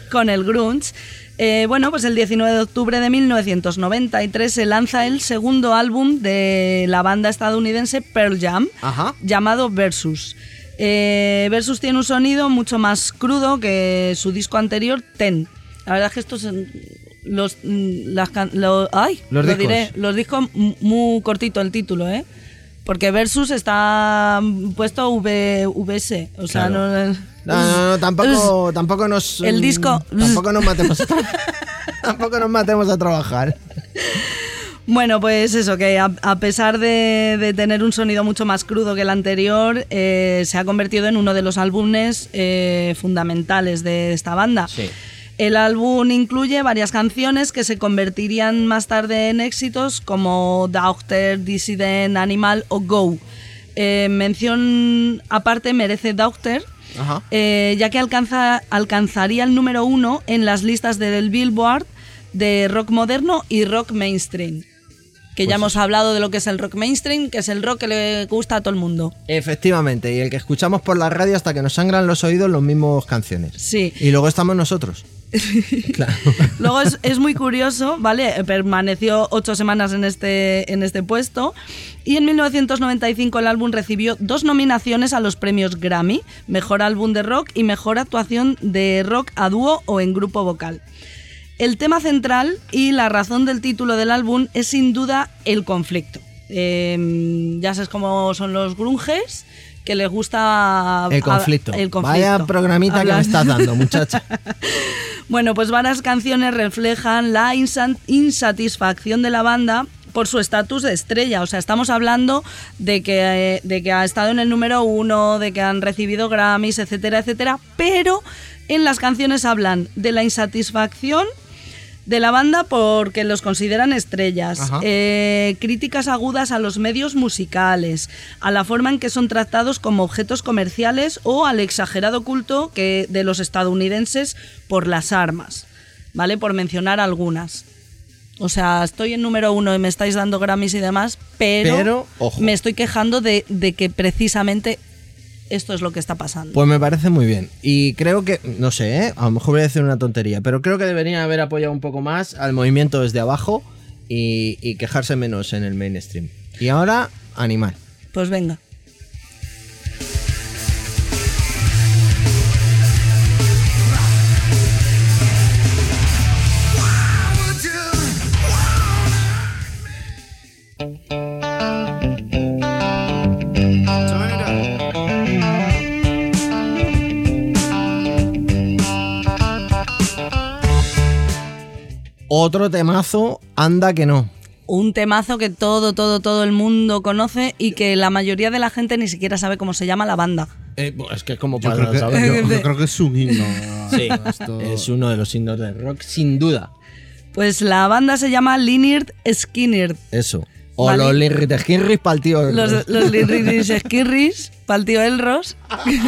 con el grunge. Eh, bueno, pues el diecinueve de octubre de mil novecientos noventa y tres se lanza el segundo álbum de la banda estadounidense Pearl Jam, Ajá. llamado Versus. Eh, Versus tiene un sonido mucho más crudo que su disco anterior, Ten. La verdad es que estos los las lo, ay, los lo discos. diré, los discos muy cortito el título, ¿eh? Porque Versus está puesto v, VS, o sea, Claro. no No, no, no, tampoco, tampoco nos... El disco- Tampoco nos matemos a tra- Tampoco nos matemos a trabajar. Bueno, pues eso, que a, a pesar de, de tener un sonido mucho más crudo que el anterior, eh, se ha convertido en uno de los álbumes eh, fundamentales de esta banda. Sí. El álbum incluye varias canciones que se convertirían más tarde en éxitos como Doctor, Dissident, Animal o Go. Eh, mención aparte merece Doctor, Ajá. eh, ya que alcanza, alcanzaría el número uno en las listas del Billboard de rock moderno y rock mainstream. Que Pues ya hemos hablado de lo que es el rock mainstream, que es el rock que le gusta a todo el mundo. Efectivamente, y el que escuchamos por la radio hasta que nos sangran los oídos los mismos canciones. Sí. Y luego estamos nosotros. Claro. Luego es, es muy curioso, ¿vale? Permaneció ocho semanas en este, en este puesto y en mil novecientos noventa y cinco el álbum recibió dos nominaciones a los premios Grammy, Mejor Álbum de Rock y Mejor Actuación de Rock a dúo o en grupo vocal. El tema central y la razón del título del álbum es sin duda el conflicto. Eh, ya sabes cómo son los grunges, que les gusta El conflicto. el conflicto. Vaya programita Hablar. que me estás dando, muchacha. Bueno, pues varias canciones reflejan la insa- insatisfacción de la banda por su estatus de estrella. O sea, estamos hablando de que, de que ha estado en el número uno, de que han recibido Grammys, etcétera, etcétera. Pero en las canciones hablan de la insatisfacción de la banda porque los consideran estrellas, eh, críticas agudas a los medios musicales, a la forma en que son tratados como objetos comerciales o al exagerado culto que de los estadounidenses por las armas, ¿vale? Por mencionar algunas. O sea, estoy en número uno y me estáis dando Grammys y demás, pero, Pero, ojo. me estoy quejando de, de que precisamente esto es lo que está pasando. Pues me parece muy bien. Y creo que, no sé, ¿eh? A lo mejor voy a decir una tontería, pero creo que deberían haber apoyado un poco más al movimiento desde abajo y, y quejarse menos en el mainstream. Y ahora, Animal. Pues venga. Otro temazo, anda que no. Un temazo que todo, todo, todo el mundo conoce y que la mayoría de la gente ni siquiera sabe cómo se llama la banda. Eh, es que es como Yo para creo que, saber. yo- yo creo que es un himno. Sí, Esto- es uno de los himnos del rock, sin duda. Pues la banda se llama Lynyrd Skynyrd. Eso. O Vale. los Lynyrd Skynyrd para el tío. Los, los Lynyrd Skynyrd, para el tío Elros.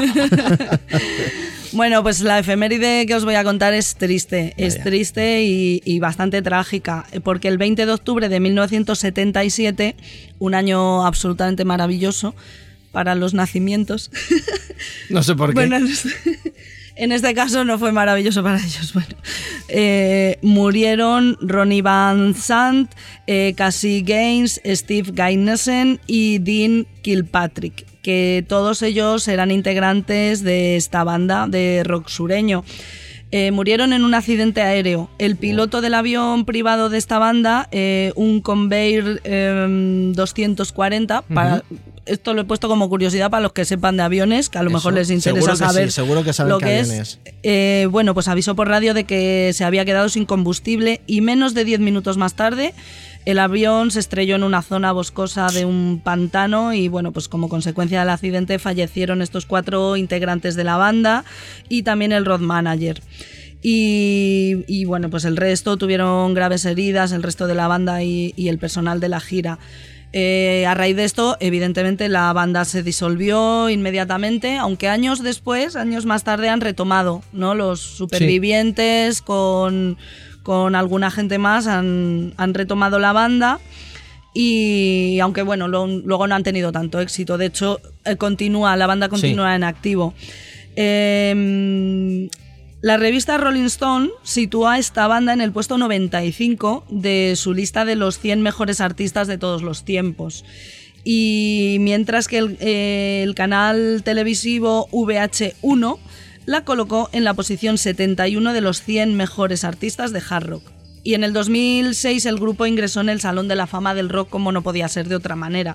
Bueno, pues la efeméride que os voy a contar es triste, es Vaya. triste y, y bastante trágica, porque el veinte de octubre de mil novecientos setenta y siete, un año absolutamente maravilloso para los nacimientos. No sé por qué. Bueno, en este, en este caso no fue maravilloso para ellos. Bueno, eh, murieron Ronnie Van Sant, eh, Cassie Gaines, Steve Gainesen y Dean Kilpatrick, que todos ellos eran integrantes de esta banda de rock sureño. Eh, murieron en un accidente aéreo. El piloto del avión privado de esta banda, eh, un Convair eh, doscientos cuarenta, para, esto lo he puesto como curiosidad para los que sepan de aviones, que a lo Eso, mejor les interesa seguro que saber sí, seguro que saben lo qué que avión es. es. Eh, bueno, pues avisó por radio de que se había quedado sin combustible y menos de diez minutos más tarde el avión se estrelló en una zona boscosa de un pantano y bueno, pues como consecuencia del accidente fallecieron estos cuatro integrantes de la banda y también el road manager. Y, y bueno, pues el resto tuvieron graves heridas, el resto de la banda y, y el personal de la gira. Eh, a raíz de esto, evidentemente, la banda se disolvió inmediatamente, aunque años después, años más tarde, han retomado, ¿no? Los supervivientes con, con alguna gente más han, han retomado la banda. Y aunque bueno, lo, luego no han tenido tanto éxito. De hecho, eh, continúa, la banda continúa Sí. en activo. Eh, La revista Rolling Stone sitúa a esta banda en el puesto noventa y cinco de su lista de los cien mejores artistas de todos los tiempos. Y mientras que el, eh, el canal televisivo V H uno la colocó en la posición setenta y uno de los cien mejores artistas de hard rock. Y en el dos mil seis el grupo ingresó en el Salón de la Fama del Rock, como no podía ser de otra manera.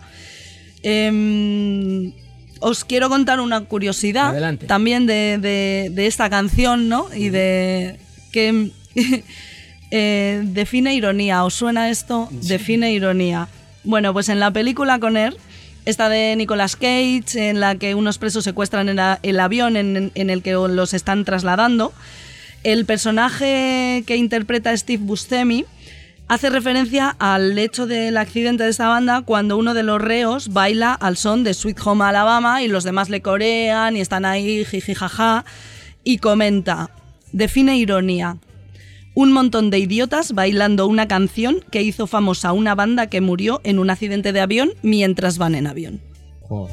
Eh, os quiero contar una curiosidad Adelante. también de, de, de esta canción, ¿no? Y de que eh, define ironía. ¿Os suena esto? Sí. Define ironía. Bueno, pues en la película Con Air, esta de Nicolas Cage, en la que unos presos secuestran el, el avión en, en el que los están trasladando, el personaje que interpreta Steve Buscemi hace referencia al hecho del accidente de esta banda cuando uno de los reos baila al son de Sweet Home Alabama y los demás le corean y están ahí jiji jaja, y comenta, define ironía, un montón de idiotas bailando una canción que hizo famosa una banda que murió en un accidente de avión mientras van en avión. Oh.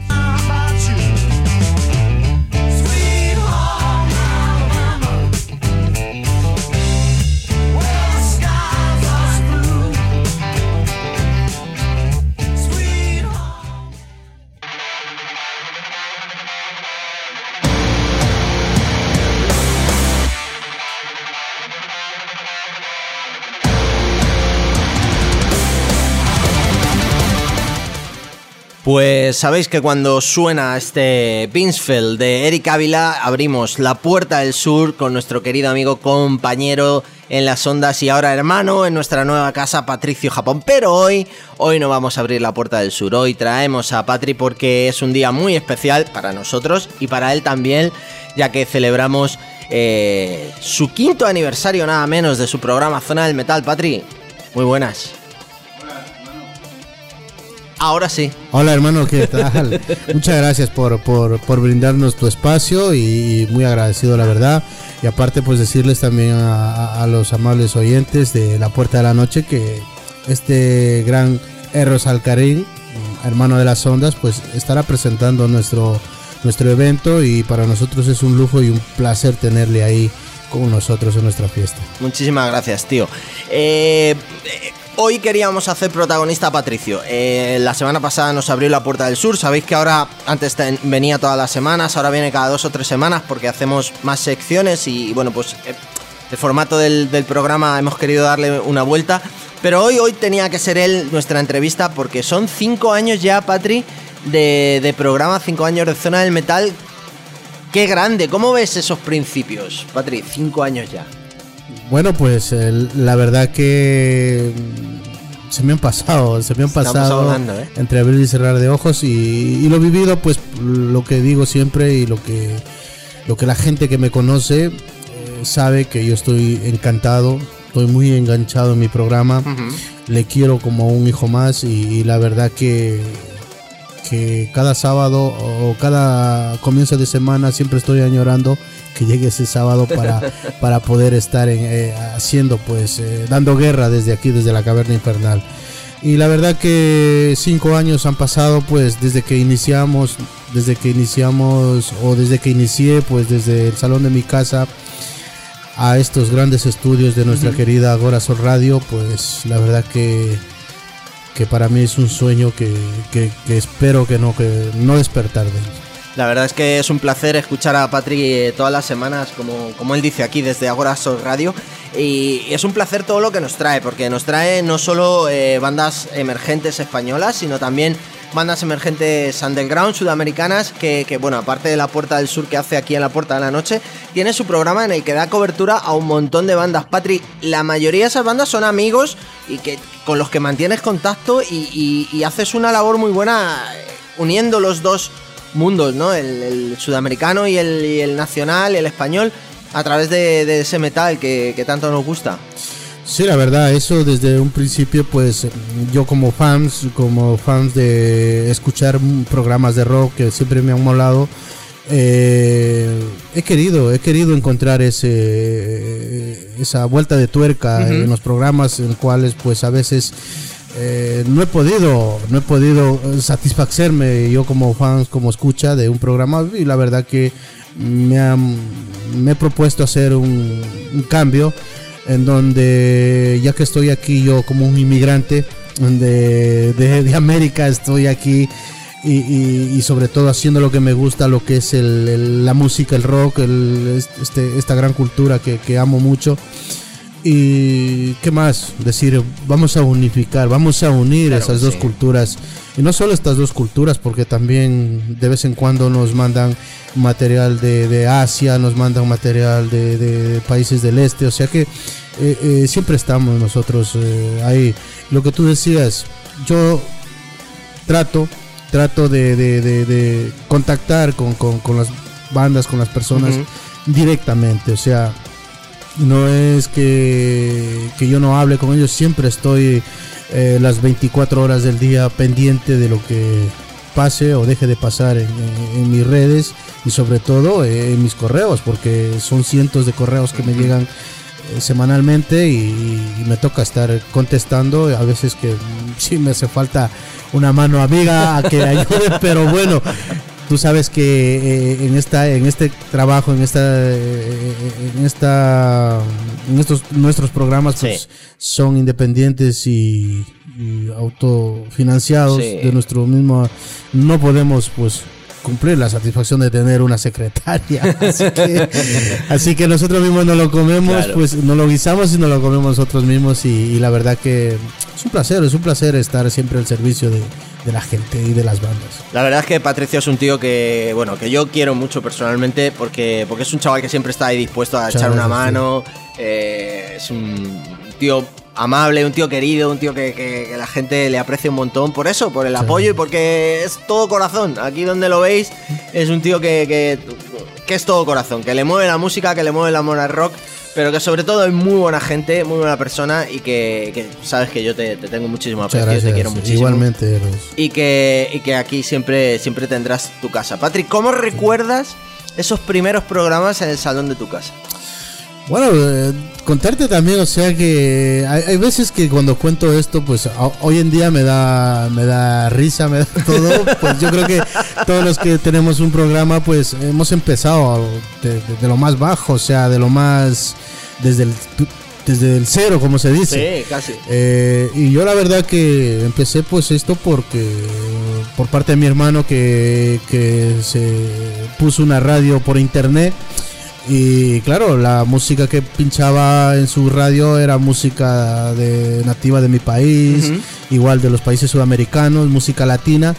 Pues sabéis que cuando suena este Binsfeld de Eric Ávila, abrimos la puerta del sur con nuestro querido amigo, compañero en las ondas y ahora hermano en nuestra nueva casa, Patricio Japón. Pero hoy, hoy no vamos a abrir la puerta del sur, hoy traemos a Patri porque es un día muy especial para nosotros y para él también, ya que celebramos eh, su quinto aniversario nada menos de su programa Zona del Metal. Patri, muy buenas. Ahora sí. Hola hermano, ¿qué tal? Muchas gracias por, por, por brindarnos tu espacio y muy agradecido la verdad. Y aparte pues decirles también a, a los amables oyentes de La Puerta de la Noche que este gran Eros Alcarín, hermano de las ondas, pues estará presentando nuestro, nuestro evento y para nosotros es un lujo y un placer tenerle ahí con nosotros en nuestra fiesta. Muchísimas gracias, tío. Eh... Hoy queríamos hacer protagonista a Patricio. Eh, la semana pasada nos abrió la Puerta del Sur. Sabéis que ahora, antes ten, venía todas las semanas, ahora viene cada dos o tres semanas porque hacemos más secciones y, y bueno, pues eh, el formato del, del programa hemos querido darle una vuelta. Pero hoy, hoy tenía que ser él nuestra entrevista porque son cinco años ya, Patri, de, de programa, cinco años de Zona del Metal. ¡Qué grande! ¿Cómo ves esos principios, Patri? Cinco años ya. Bueno, pues eh, la verdad que se me han pasado, se me han pasado hablando, ¿eh? entre abrir y cerrar de ojos y, y lo vivido, pues lo que digo siempre y lo que lo que la gente que me conoce eh, sabe que yo estoy encantado, estoy muy enganchado en mi programa, uh-huh. le quiero como un hijo más y, y la verdad que que cada sábado o cada comienzo de semana siempre estoy añorando que llegue ese sábado para, para poder estar en, eh, haciendo pues eh, dando guerra desde aquí, desde la Caverna Infernal. Y la verdad que cinco años han pasado pues desde que iniciamos, desde que iniciamos o desde que inicié pues desde el salón de mi casa a estos grandes estudios de nuestra uh-huh. querida Agora Sol Radio, pues la verdad que que para mí es un sueño que, que, que espero que no, que no despertar de él. La verdad es que es un placer escuchar a Patri todas las semanas, como, como él dice aquí desde Agora Sol Radio, y es un placer todo lo que nos trae, porque nos trae no solo eh, bandas emergentes españolas, sino también bandas emergentes underground sudamericanas que, que, bueno, aparte de La Puerta del Sur que hace aquí en La Puerta de la Noche, tiene su programa en el que da cobertura a un montón de bandas. Patri, la mayoría de esas bandas son amigos y que con los que mantienes contacto y, y, y haces una labor muy buena uniendo los dos mundos, ¿no? El, el sudamericano y el, y el nacional, el español, a través de, de ese metal que, que tanto nos gusta. Sí, la verdad, eso desde un principio, pues yo como fans, como fans de escuchar programas de rock que siempre me han molado, eh, he querido, he querido encontrar ese esa vuelta de tuerca uh-huh. en los programas en cuales, pues a veces eh, no he podido, no he podido satisfacerme yo como fans, como escucha de un programa y la verdad que me, ha, me he propuesto hacer un, un cambio en donde, ya que estoy aquí yo como un inmigrante de, de, de América, estoy aquí y, y, y sobre todo haciendo lo que me gusta, lo que es el, el, la música, el rock, el, este, esta gran cultura que, que amo mucho. Y qué más decir, vamos a unificar, vamos a unir claro, esas dos sí. culturas, y no solo estas dos culturas, porque también de vez en cuando nos mandan material de, de Asia, nos mandan material de, de países del este, o sea que eh, eh, siempre estamos nosotros eh, ahí. Lo que tú decías, yo trato trato de, de, de, de contactar con, con, con las bandas, con las personas uh-huh. directamente, o sea, no es que, que yo no hable con ellos, siempre estoy eh, las veinticuatro horas del día pendiente de lo que pase o deje de pasar en, en, en mis redes y sobre todo eh, en mis correos, porque son cientos de correos que me llegan eh, semanalmente y, y me toca estar contestando, a veces que sí me hace falta una mano amiga a que ayude, pero bueno, tú sabes que eh, en esta en este trabajo, en esta eh, en esta en estos nuestros programas pues, sí. son independientes y, y autofinanciados sí. de nuestro mismo, no podemos pues cumplir la satisfacción de tener una secretaria, así que, así que nosotros mismos no lo comemos, claro. pues no lo guisamos y no lo comemos nosotros mismos y, y la verdad que es un placer, es un placer estar siempre al servicio de, de la gente y de las bandas. La verdad es que Patricio es un tío que, bueno, que yo quiero mucho personalmente porque, porque es un chaval que siempre está ahí dispuesto a echar una mano, eh, es un tío amable, un tío querido, un tío que, que, que la gente le aprecia un montón por eso, por el sí. apoyo y porque es todo corazón. Aquí donde lo veis es un tío que, que, que es todo corazón, que le mueve la música, que le mueve el amor al rock, pero que sobre todo es muy buena gente, muy buena persona y que, que sabes que yo te, te tengo muchísimo aprecio, te quiero muchísimo. Igualmente, Eros. Y que, y que aquí siempre, siempre tendrás tu casa. Patrick, ¿cómo recuerdas esos primeros programas en el salón de tu casa? Bueno, eh, contarte también, o sea que hay, hay veces que cuando cuento esto, pues a, hoy en día me da me da risa, me da todo, pues yo creo que todos los que tenemos un programa, pues hemos empezado de, de, de lo más bajo, o sea, de lo más, desde el, desde el cero, como se dice. Sí, casi. Eh, y yo la verdad que empecé pues esto porque, por parte de mi hermano que, que se puso una radio por internet. Y claro, la música que pinchaba en su radio era música de, nativa de mi país, uh-huh. igual de los países sudamericanos, música latina.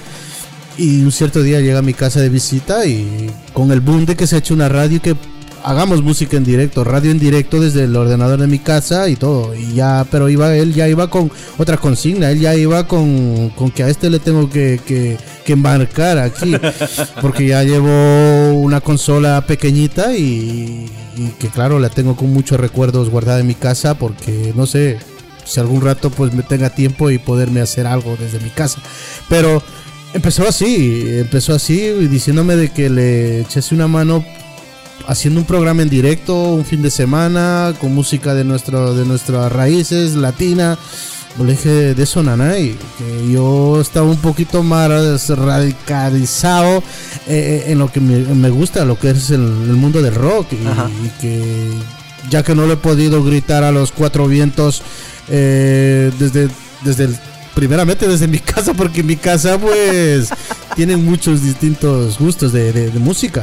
Y un cierto día llega a mi casa de visita y con el boom de que se ha hecho una radio y que hagamos música en directo, radio en directo desde el ordenador de mi casa y todo. Y ya, pero iba él ya iba con otra consigna, él ya iba con, con que a este le tengo que, que, que embarcar aquí, porque ya llevo una consola pequeñita y, y que claro, la tengo con muchos recuerdos guardada en mi casa, porque no sé si algún rato pues me tenga tiempo y poderme hacer algo desde mi casa. Pero empezó así, empezó así diciéndome de que le echase una mano haciendo un programa en directo un fin de semana con música de nuestro de nuestras raíces latina. Le dije de eso, nanay, que yo estaba un poquito más radicalizado eh, en lo que me, me gusta, lo que es el, el mundo del rock y, y que ya que no le he podido gritar a los cuatro vientos eh, desde desde el primeramente desde mi casa, porque en mi casa pues tienen muchos distintos gustos de, de, de música.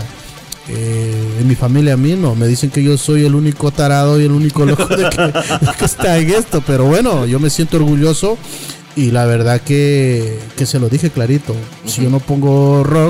Eh, en mi familia mismo me dicen que yo soy el único tarado y el único loco de que, de que está en esto, pero bueno, yo me siento orgulloso y la verdad que, que se lo dije clarito, uh-huh. si yo no pongo rock,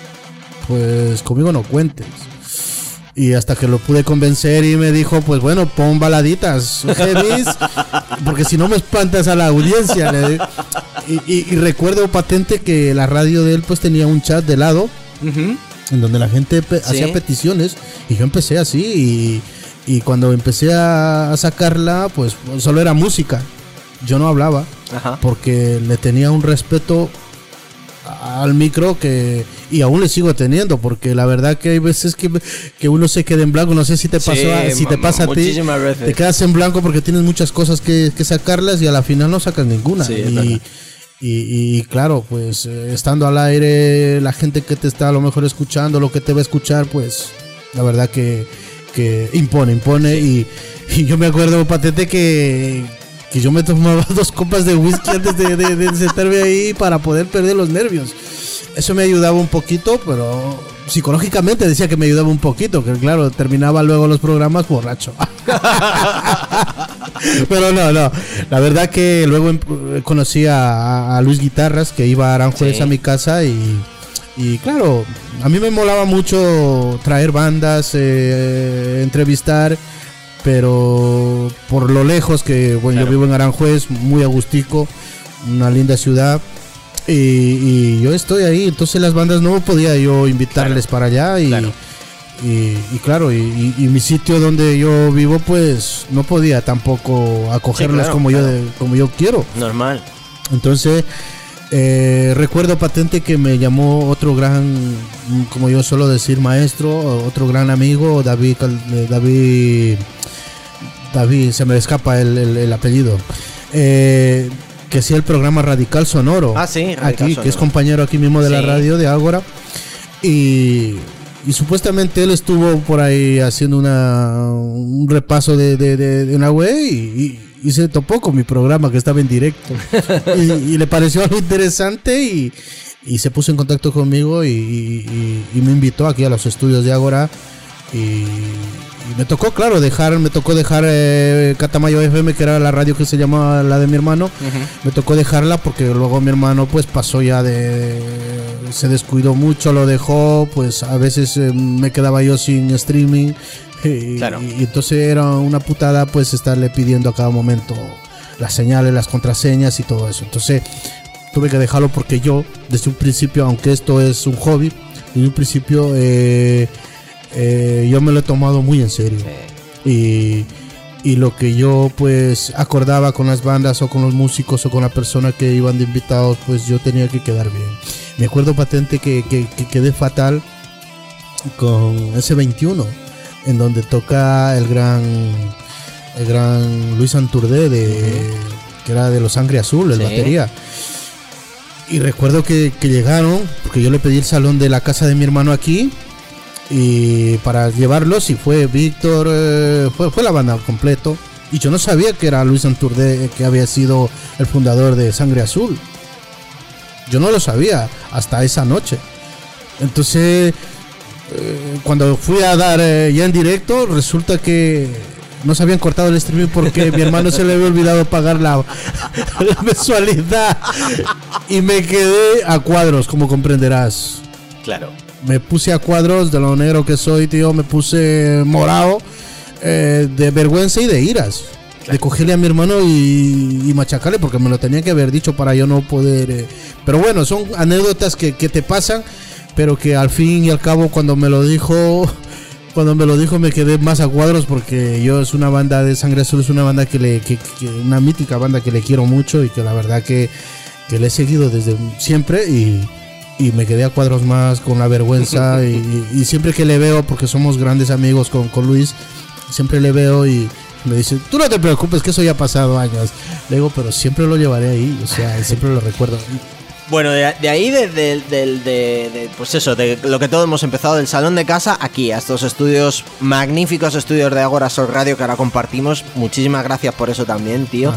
pues conmigo no cuentes. Y hasta que lo pude convencer y me dijo, pues bueno, pon baladitas heavies, porque si no me espantas a la audiencia. y, y, y recuerdo patente que la radio de él pues tenía un chat de lado, uh-huh. en donde la gente pe- ¿Sí? hacía peticiones y yo empecé así y, y cuando empecé a, a sacarla pues solo era música, yo no hablaba. Ajá. Porque le tenía un respeto al micro que y aún le sigo teniendo, porque la verdad que hay veces que, que uno se queda en blanco, no sé si te pasó, sí, a, si te pasa a ti, veces. Te quedas en blanco porque tienes muchas cosas que, que sacarlas y a la final no sacas ninguna. Sí, y, Y, y claro, pues eh, estando al aire, la gente que te está a lo mejor escuchando, lo que te va a escuchar, pues la verdad que, que impone, impone. Y, y yo me acuerdo patente que, que yo me tomaba dos copas de whisky antes de, de, de sentarme ahí para poder perder los nervios. Eso me ayudaba un poquito, pero psicológicamente decía que me ayudaba un poquito, que claro, terminaba luego los programas borracho. Pero no, no, la verdad que luego conocí a, a Luis Guitarras, que iba a Aranjuez sí. a mi casa y, y claro, a mí me molaba mucho traer bandas, eh, entrevistar, pero por lo lejos que, bueno, claro. yo vivo en Aranjuez, muy agustico, una linda ciudad. Y, y yo estoy ahí, entonces las bandas no podía yo invitarles claro, para allá y claro, y, y, claro y, y, y mi sitio donde yo vivo pues no podía tampoco acogerlas sí, claro, como claro. yo como yo quiero. Normal. Entonces eh, recuerdo patente que me llamó otro gran, como yo suelo decir, maestro, otro gran amigo, David David David, se me escapa el, el, el apellido. Eh, que hacía el programa Radical Sonoro. Ah, sí, Radical aquí, Sonoro. Que es compañero aquí mismo de sí. la radio de Ágora. Y, y supuestamente él estuvo por ahí haciendo una un repaso de, de, de, de una web y, y, y se topó con mi programa que estaba en directo. y, y le pareció algo interesante y, y se puso en contacto conmigo y, y, y me invitó aquí a los estudios de Ágora. Y, y me tocó, claro, dejar, me tocó dejar eh, Catamayo F M, que era la radio que se llamaba la de mi hermano. Uh-huh. Me tocó dejarla porque luego mi hermano pues pasó ya de, se descuidó mucho, lo dejó, pues a veces eh, me quedaba yo sin streaming y, claro. y, y entonces era una putada pues estarle pidiendo a cada momento las señales, las contraseñas y todo eso. Entonces tuve que dejarlo porque yo desde un principio, aunque esto es un hobby, desde un principio eh, Eh, yo me lo he tomado muy en serio sí. y, y lo que yo pues acordaba con las bandas o con los músicos o con la persona que iban de invitados, pues yo tenía que quedar bien. Me acuerdo patente que, que, que quedé fatal con ese veintiuno en donde toca el gran el gran Luis Anturdé de, uh-huh. que era de Los Sangre Azul, el sí. batería. Y recuerdo que, que llegaron, porque yo le pedí el salón de la casa de mi hermano aquí y para llevarlos, y fue Víctor, eh, fue, fue la banda completo, y yo no sabía que era Luis Anturdé, que había sido el fundador de Sangre Azul. Yo no lo sabía hasta esa noche. Entonces eh, cuando fui a dar eh, ya en directo, resulta que no se habían cortado el streaming porque mi hermano se le había olvidado pagar la, la mensualidad y me quedé a cuadros, como comprenderás. Claro. Me puse a cuadros de lo negro que soy, tío. Me puse morado eh, de vergüenza y de iras. Claro. De cogerle a mi hermano y, y machacarle, porque me lo tenía que haber dicho para yo no poder. Eh. Pero bueno, son anécdotas que, que te pasan, pero que al fin y al cabo cuando me lo dijo, cuando me lo dijo me quedé más a cuadros, porque yo es una banda de Sangre Azul, es una banda que le, que, que, una mítica banda que le quiero mucho y que la verdad que, que le he seguido desde siempre y Y me quedé a cuadros más con la vergüenza y, y siempre que le veo, porque somos grandes amigos con, con Luis, siempre le veo y me dice, tú no te preocupes que eso ya ha pasado años. Le digo, pero siempre lo llevaré ahí, o sea, siempre lo recuerdo. Bueno, de, de ahí, de, de, de, de, de, pues eso, de lo que todos hemos empezado, del salón de casa, aquí, a estos estudios, magníficos estudios de Ágora Sol Radio que ahora compartimos. Muchísimas gracias por eso también, tío.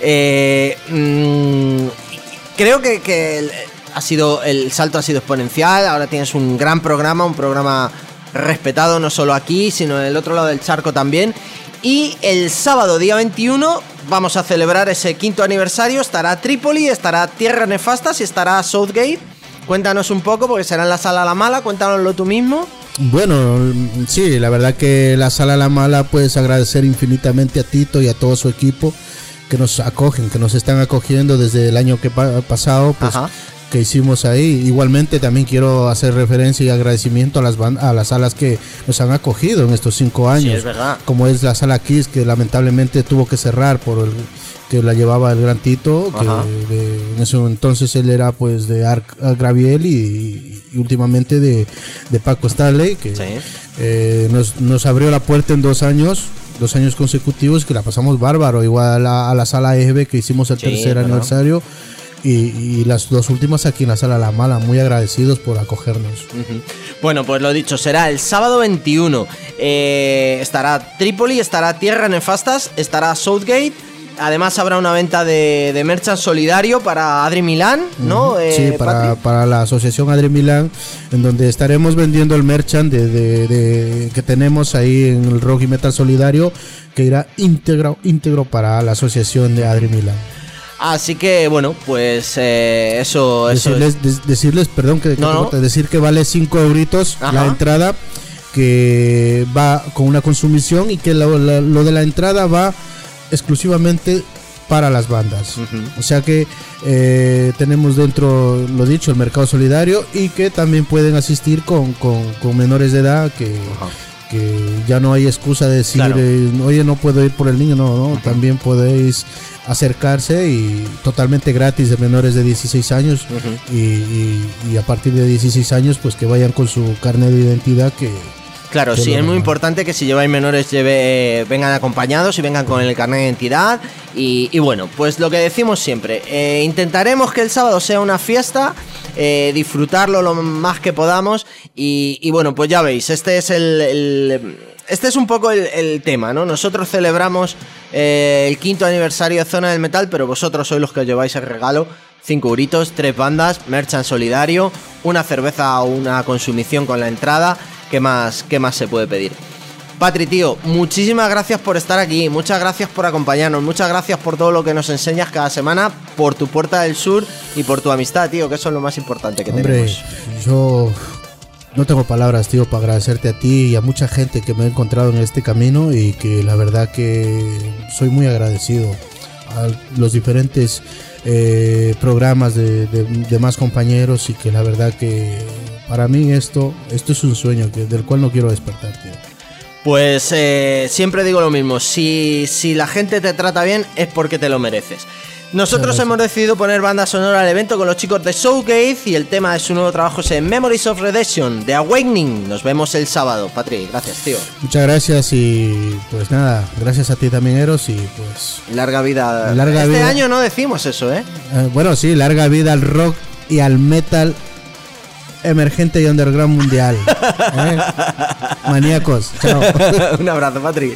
Eh, mmm, creo que... que el, Ha sido, el salto ha sido exponencial. Ahora tienes un gran programa, un programa respetado no solo aquí, sino en el otro lado del charco también. Y el sábado, día veintiuno, vamos a celebrar ese quinto aniversario. Estará Trípoli, estará Tierras Nefastas y estará Southgate. Cuéntanos un poco, porque será en la Sala La Mala. Cuéntanoslo tú mismo. Bueno, sí, la verdad que la Sala La Mala, pues agradecer infinitamente a Tito y a todo su equipo que nos acogen, que nos están acogiendo desde el año que pa- pasado, pues. Ajá. Que hicimos ahí. Igualmente también quiero hacer referencia y agradecimiento a las band- a las salas que nos han acogido en estos cinco años. Sí, es verdad. Como es la Sala Kiss, que lamentablemente tuvo que cerrar por el que la llevaba el gran Tito, que de, en ese entonces él era pues de Arc Graviel y, y últimamente de, de Paco Stanley, que sí. eh, nos, nos abrió la puerta en dos años. Dos años consecutivos que la pasamos bárbaro. Igual a, a la Sala E G B, que hicimos el sí, tercer ¿verdad? aniversario. y, y las dos últimas aquí en la Sala La Mala, muy agradecidos por acogernos. Uh-huh. Bueno, pues lo dicho, será el sábado veintiuno. Eh, estará Trípoli, estará Tierra Nefastas, estará Southgate. Además habrá una venta de, de merchan solidario para Adri Milán, ¿no? Uh-huh. Eh, sí, para, para la asociación Adri Milán, en donde estaremos vendiendo el merchan de, de, de, que tenemos ahí en el Rock y Metal Solidario, que irá íntegro, íntegro para la asociación de Adri Milán. Así que, bueno, pues eh, eso, eso decirles, es. de, decirles, perdón, que, que no, no. Te, decir que vale cinco euritos Ajá. la entrada, que va con una consumición y que lo, lo, lo de la entrada va exclusivamente para las bandas. Uh-huh. O sea que eh, tenemos dentro, lo dicho, el mercado solidario, y que también pueden asistir con, con, con menores de edad, que, uh-huh. que ya no hay excusa de decir, claro. eh, oye, no puedo ir por el niño, no, no, uh-huh. también podéis acercarse, y totalmente gratis, de menores de dieciséis años, uh-huh. y, y, y a partir de dieciséis años pues que vayan con su carnet de identidad, que Claro, sí, es muy importante que si lleváis menores lleve, vengan acompañados y vengan con el carnet de identidad. Y, y bueno, pues lo que decimos siempre, eh, intentaremos que el sábado sea una fiesta, eh, disfrutarlo lo más que podamos. Y, y bueno, pues ya veis, este es el, el este es un poco el, el tema, ¿no? Nosotros celebramos eh, el quinto aniversario de Zona del Metal, pero vosotros sois los que os lleváis el regalo. Cinco euritos, tres bandas, merchan solidario, una cerveza o una consumición con la entrada. ¿Qué más, qué más se puede pedir? Patri, tío, muchísimas gracias por estar aquí, muchas gracias por acompañarnos, muchas gracias por todo lo que nos enseñas cada semana, por tu Puerta del Sur y por tu amistad, tío, que eso es lo más importante que Hombre, tenemos. Yo no tengo palabras, tío, para agradecerte a ti y a mucha gente que me he encontrado en este camino, y que la verdad que soy muy agradecido a los diferentes eh, programas de, de, de más compañeros, y que la verdad que para mí esto esto es un sueño que, del cual no quiero despertar, tío. Pues eh, siempre digo lo mismo, si, si la gente te trata bien es porque te lo mereces. Nosotros hemos decidido poner banda sonora al evento con los chicos de Showcase, y el tema de su nuevo trabajo es en Memories of Redemption, de Awakening. Nos vemos el sábado. Patri, gracias, tío. Muchas gracias, y pues nada, gracias a ti también, Eros, y pues larga vida. Larga este vida. año no decimos eso, ¿eh? eh Bueno, sí, larga vida al rock y al metal emergente y underground mundial. ¿eh? Maníacos, chao. Un abrazo, Patri.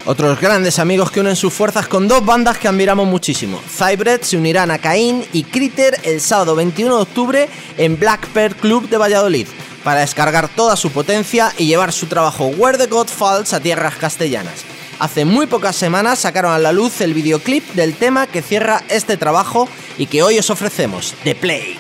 Otros grandes amigos que unen sus fuerzas con dos bandas que admiramos muchísimo. Zybred se unirán a Caín y Critter el sábado veintiuno de octubre en Black Pearl Club de Valladolid, para descargar toda su potencia y llevar su trabajo Where the God Falls a tierras castellanas. Hace muy pocas semanas sacaron a la luz el videoclip del tema que cierra este trabajo y que hoy os ofrecemos, The Plague.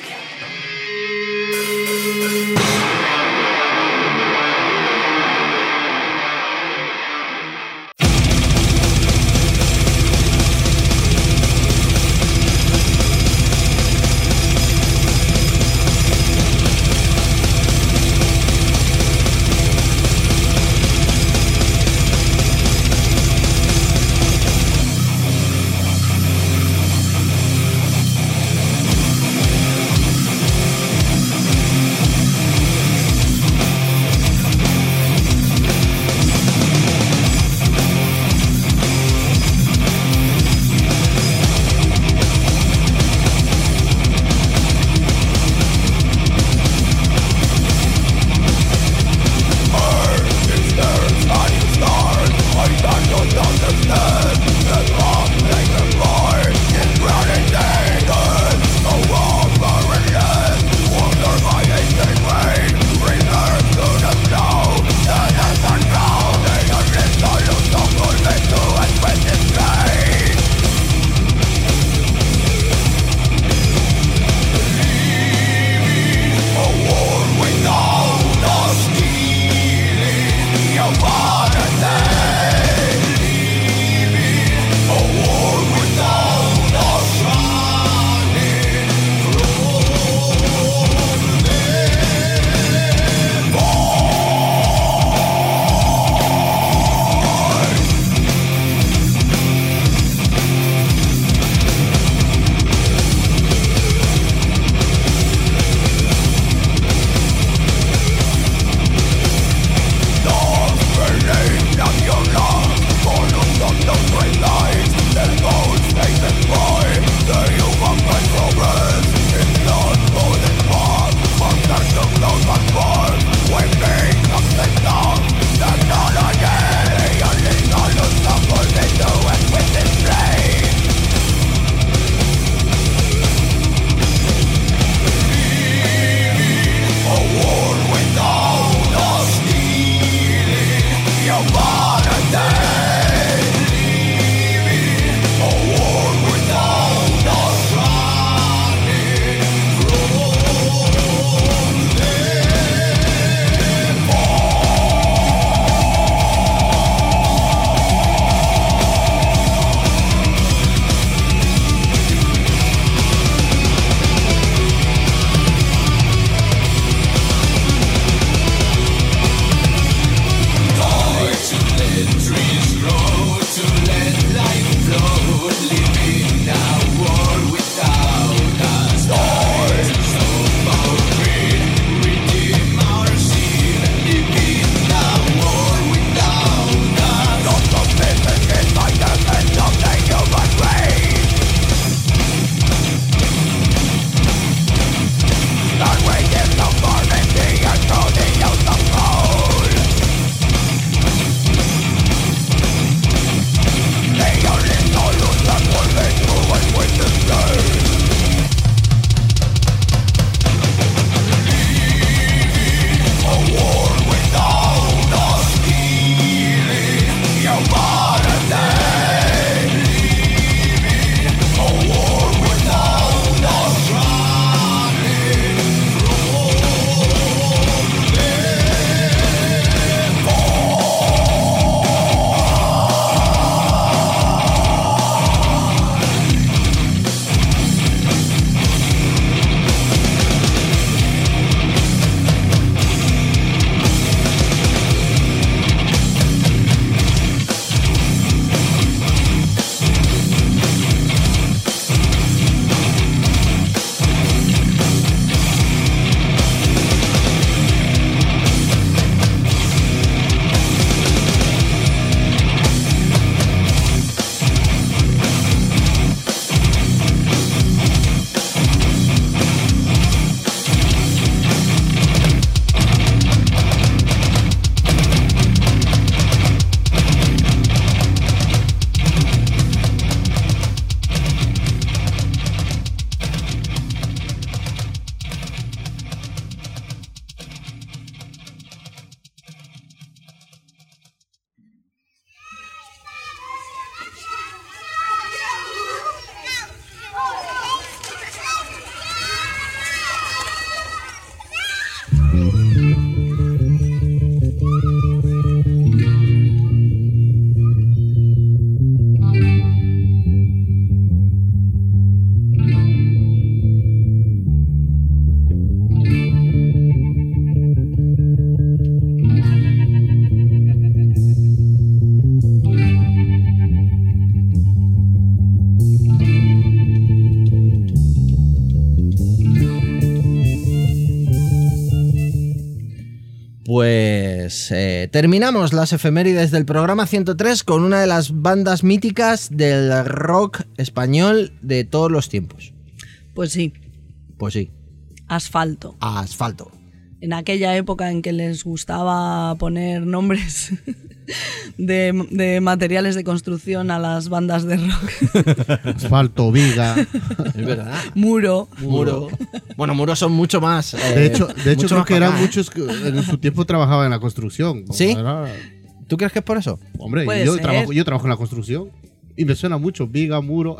pues eh, terminamos las efemérides del programa ciento tres con una de las bandas míticas del rock español de todos los tiempos. Pues sí. Pues sí. Asfalto. Asfalto. En aquella época en que les gustaba poner nombres de, de materiales de construcción a las bandas de rock. Asfalto, viga. Es verdad. Muro. Muro. Bueno, muros son mucho más. Eh, De hecho, de hecho creo que eran acá, ¿eh? muchos que en su tiempo trabajaban en la construcción. ¿Sí? Era- ¿Tú crees que es por eso? Hombre, Puede yo ser. trabajo, yo trabajo en la construcción. Y me suena mucho viga, muro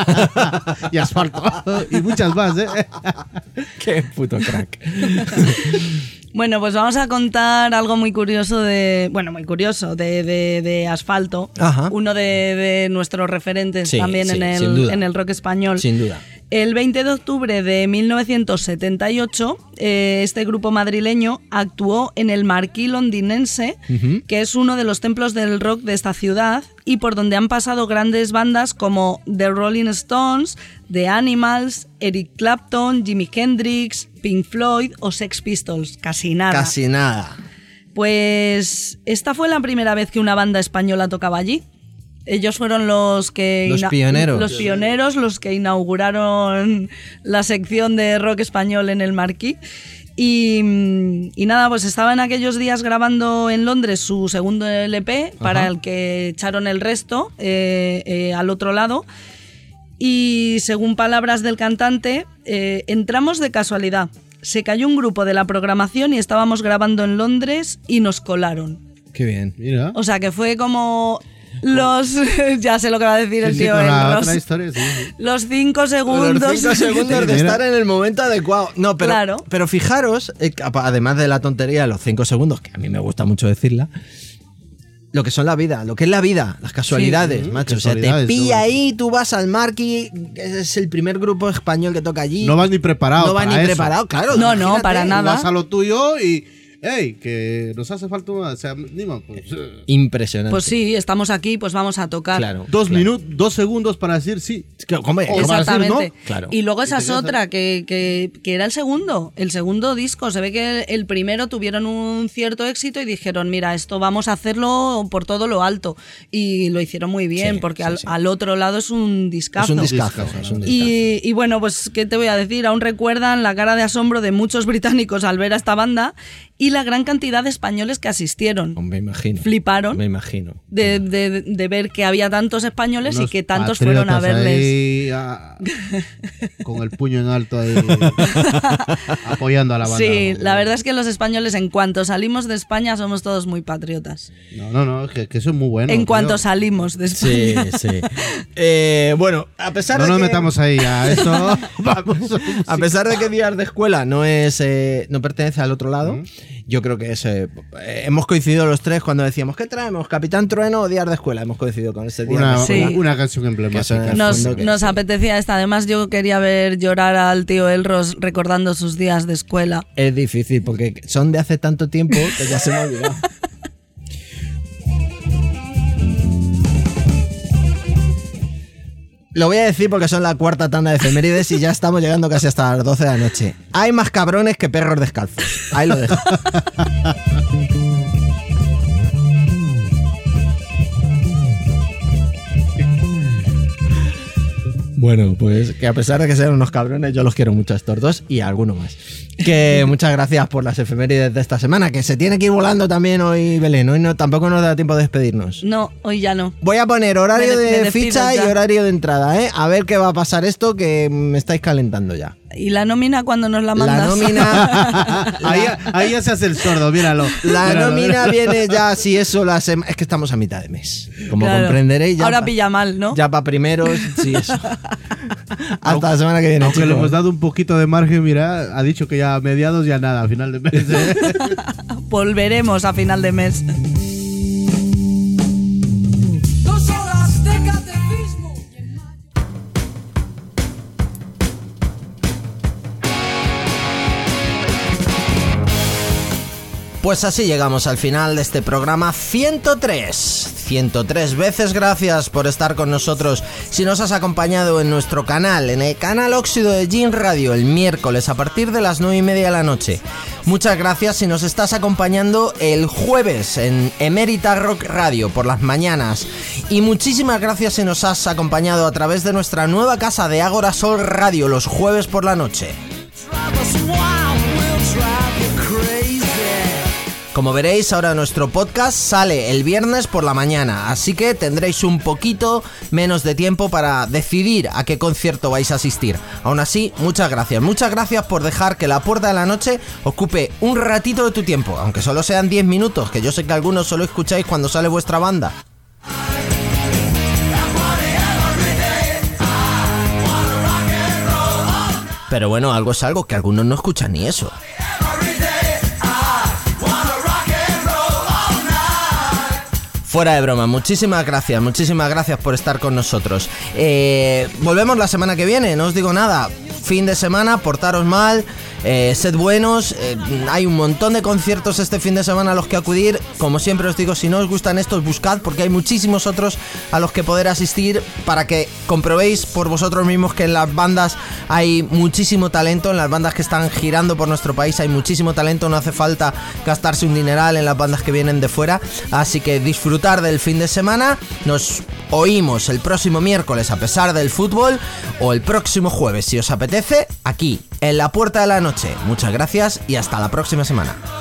y asfalto. Y muchas más, ¿eh? Qué puto crack. Bueno, pues vamos a contar algo muy curioso de. Bueno, muy curioso, de, de, de Asfalto. Ajá. Uno de, de nuestros referentes Sí, también sí, en, sin el, duda. en el rock español. Sin duda. El veinte de octubre de mil novecientos setenta y ocho, eh, este grupo madrileño actuó en el Marquí londinense, Ujú. que es uno de los templos del rock de esta ciudad y por donde han pasado grandes bandas como The Rolling Stones, The Animals, Eric Clapton, Jimi Hendrix, Pink Floyd o Sex Pistols. Casi nada. Casi nada. Pues esta fue la primera vez que una banda española tocaba allí. Ellos fueron los que Los ina- pioneros. los pioneros, los que inauguraron la sección de rock español en el Marquí. Y, y nada, pues estaba en aquellos días grabando en Londres su segundo L P, para Ajá. el que echaron el resto eh, eh, al otro lado. Y según palabras del cantante, eh, entramos de casualidad. Se cayó un grupo de la programación y estábamos grabando en Londres y nos colaron. Qué bien. Mira. O sea que fue como los... ya sé lo que va a decir el Sí, sí, tío con la Elros. otra historia, sí, sí. Los cinco segundos. Los cinco segundos de Mira. estar en el momento adecuado. No, pero, Claro. pero fijaros, eh, además de la tontería de los cinco segundos, que a mí me gusta mucho decirla, lo que son la vida, lo que es la vida, las casualidades, Sí. macho. O sea, te Casualidades, pilla ¿no? ahí, tú vas al Marquí, es el primer grupo español que toca allí. No vas ni preparado. No vas para ni eso. preparado, claro. No, no, imagínate. para nada. Vas a lo tuyo y. ¡Ey! Que nos hace falta una. O sea, Nima, pues, eh, Impresionante. Pues sí, estamos aquí, pues vamos a tocar. Claro. dos claro. minutos, dos segundos para decir sí. Es que, hombre, O para decir Exactamente. no. Claro. Y luego esa Y es te quedas otra, que, que, que era el segundo, el segundo disco. Se ve que el primero tuvieron un cierto éxito y dijeron, mira, esto vamos a hacerlo por todo lo alto. Y lo hicieron muy bien, Sí, porque sí, al, sí. al otro lado es un discazo. es un discazo. Discazo, es un discazo. Y, y bueno, pues, ¿qué te voy a decir? Aún recuerdan la cara de asombro de muchos británicos al ver a esta banda y la gran cantidad de españoles que asistieron. Me imagino. Fliparon. Me imagino. De, de- de ver que había tantos españoles y Unos que tantos fueron a patriotas verles. ahí, a- con el puño en alto ahí, apoyando a la banda. Sí, la verdad es que los españoles, en cuanto salimos de España, somos todos muy patriotas. No, no, no, que, que eso es muy bueno. en tío. cuanto salimos de Sí, España. sí. Eh, bueno, a pesar No de nos que... metamos ahí a eso. Vamos. A pesar de que Días de Escuela no es eh, no pertenece al otro lado, yo creo que es, eh, eh, hemos coincidido los tres cuando decíamos ¿qué traemos? ¿Capitán Trueno o Días de Escuela? Hemos coincidido con ese Día Una, de Escuela. Sí. una canción emblemática. Que Nos, fondo que nos sí. apetecía esta. Además, yo quería ver llorar al tío Elros recordando sus días de escuela. Es difícil porque son de hace tanto tiempo que ya se me ha olvidado. Lo voy a decir porque son la cuarta tanda de efemérides y ya estamos llegando casi hasta las doce de la noche. Hay más cabrones que perros descalzos. Ahí lo dejo. Bueno, pues que a pesar de que sean unos cabrones, yo los quiero mucho a estos dos y a alguno más. Que muchas gracias por las efemérides de esta semana, que se tiene que ir volando también hoy, Belén. Hoy no, tampoco nos da tiempo de despedirnos. No, hoy ya no. Voy a poner horario Me de- me de despido ficha ya. y horario de entrada, ¿eh? A ver qué va a pasar esto, que me estáis calentando ya. ¿Y la nómina cuando nos la mandas? La nómina... Ahí, ahí ya se hace el sordo, míralo. La Míralo, nómina míralo. viene ya, si eso, la sema- es que estamos a mitad de mes. Como Claro. comprenderéis, ya Ahora pa- pilla mal, ¿no? Ya para primeros, sí, eso. Hasta la semana que viene, Aunque le chicos. hemos dado un poquito de margen, mira, ha dicho que ya a mediados ya nada, a final de mes. ¿eh? Volveremos a final de mes. Dos horas de catecismo. Pues así llegamos al final de este programa ciento tres. ciento tres veces gracias por estar con nosotros. Si nos has acompañado en nuestro canal, en el canal Óxido de Gin Radio, el miércoles a partir de las nueve y media de la noche. Muchas gracias si nos estás acompañando el jueves en Emérita Rock Radio por las mañanas. Y muchísimas gracias si nos has acompañado a través de nuestra nueva casa de Ágora Sol Radio los jueves por la noche. Como veréis, ahora nuestro podcast sale el viernes por la mañana, así que tendréis un poquito menos de tiempo para decidir a qué concierto vais a asistir. Aún así, muchas gracias, muchas gracias por dejar que La Puerta de la Noche ocupe un ratito de tu tiempo, aunque solo sean diez minutos, que yo sé que algunos solo escucháis cuando sale vuestra banda. Pero bueno, algo es algo, que algunos no escuchan ni eso. Fuera de broma, muchísimas gracias, muchísimas gracias por estar con nosotros. Eh, volvemos la semana que viene, no os digo nada. Fin de semana, portaros mal, eh, sed buenos, eh, hay un montón de conciertos este fin de semana a los que acudir. Como siempre os digo, si no os gustan estos, buscad, porque hay muchísimos otros a los que poder asistir, para que comprobéis por vosotros mismos que en las bandas hay muchísimo talento, en las bandas que están girando por nuestro país hay muchísimo talento, no hace falta gastarse un dineral en las bandas que vienen de fuera. Así que disfrutar del fin de semana, nos oímos el próximo miércoles a pesar del fútbol, o el próximo jueves si os apetece, aquí en La Puerta de la Noche. Muchas gracias y hasta la próxima semana.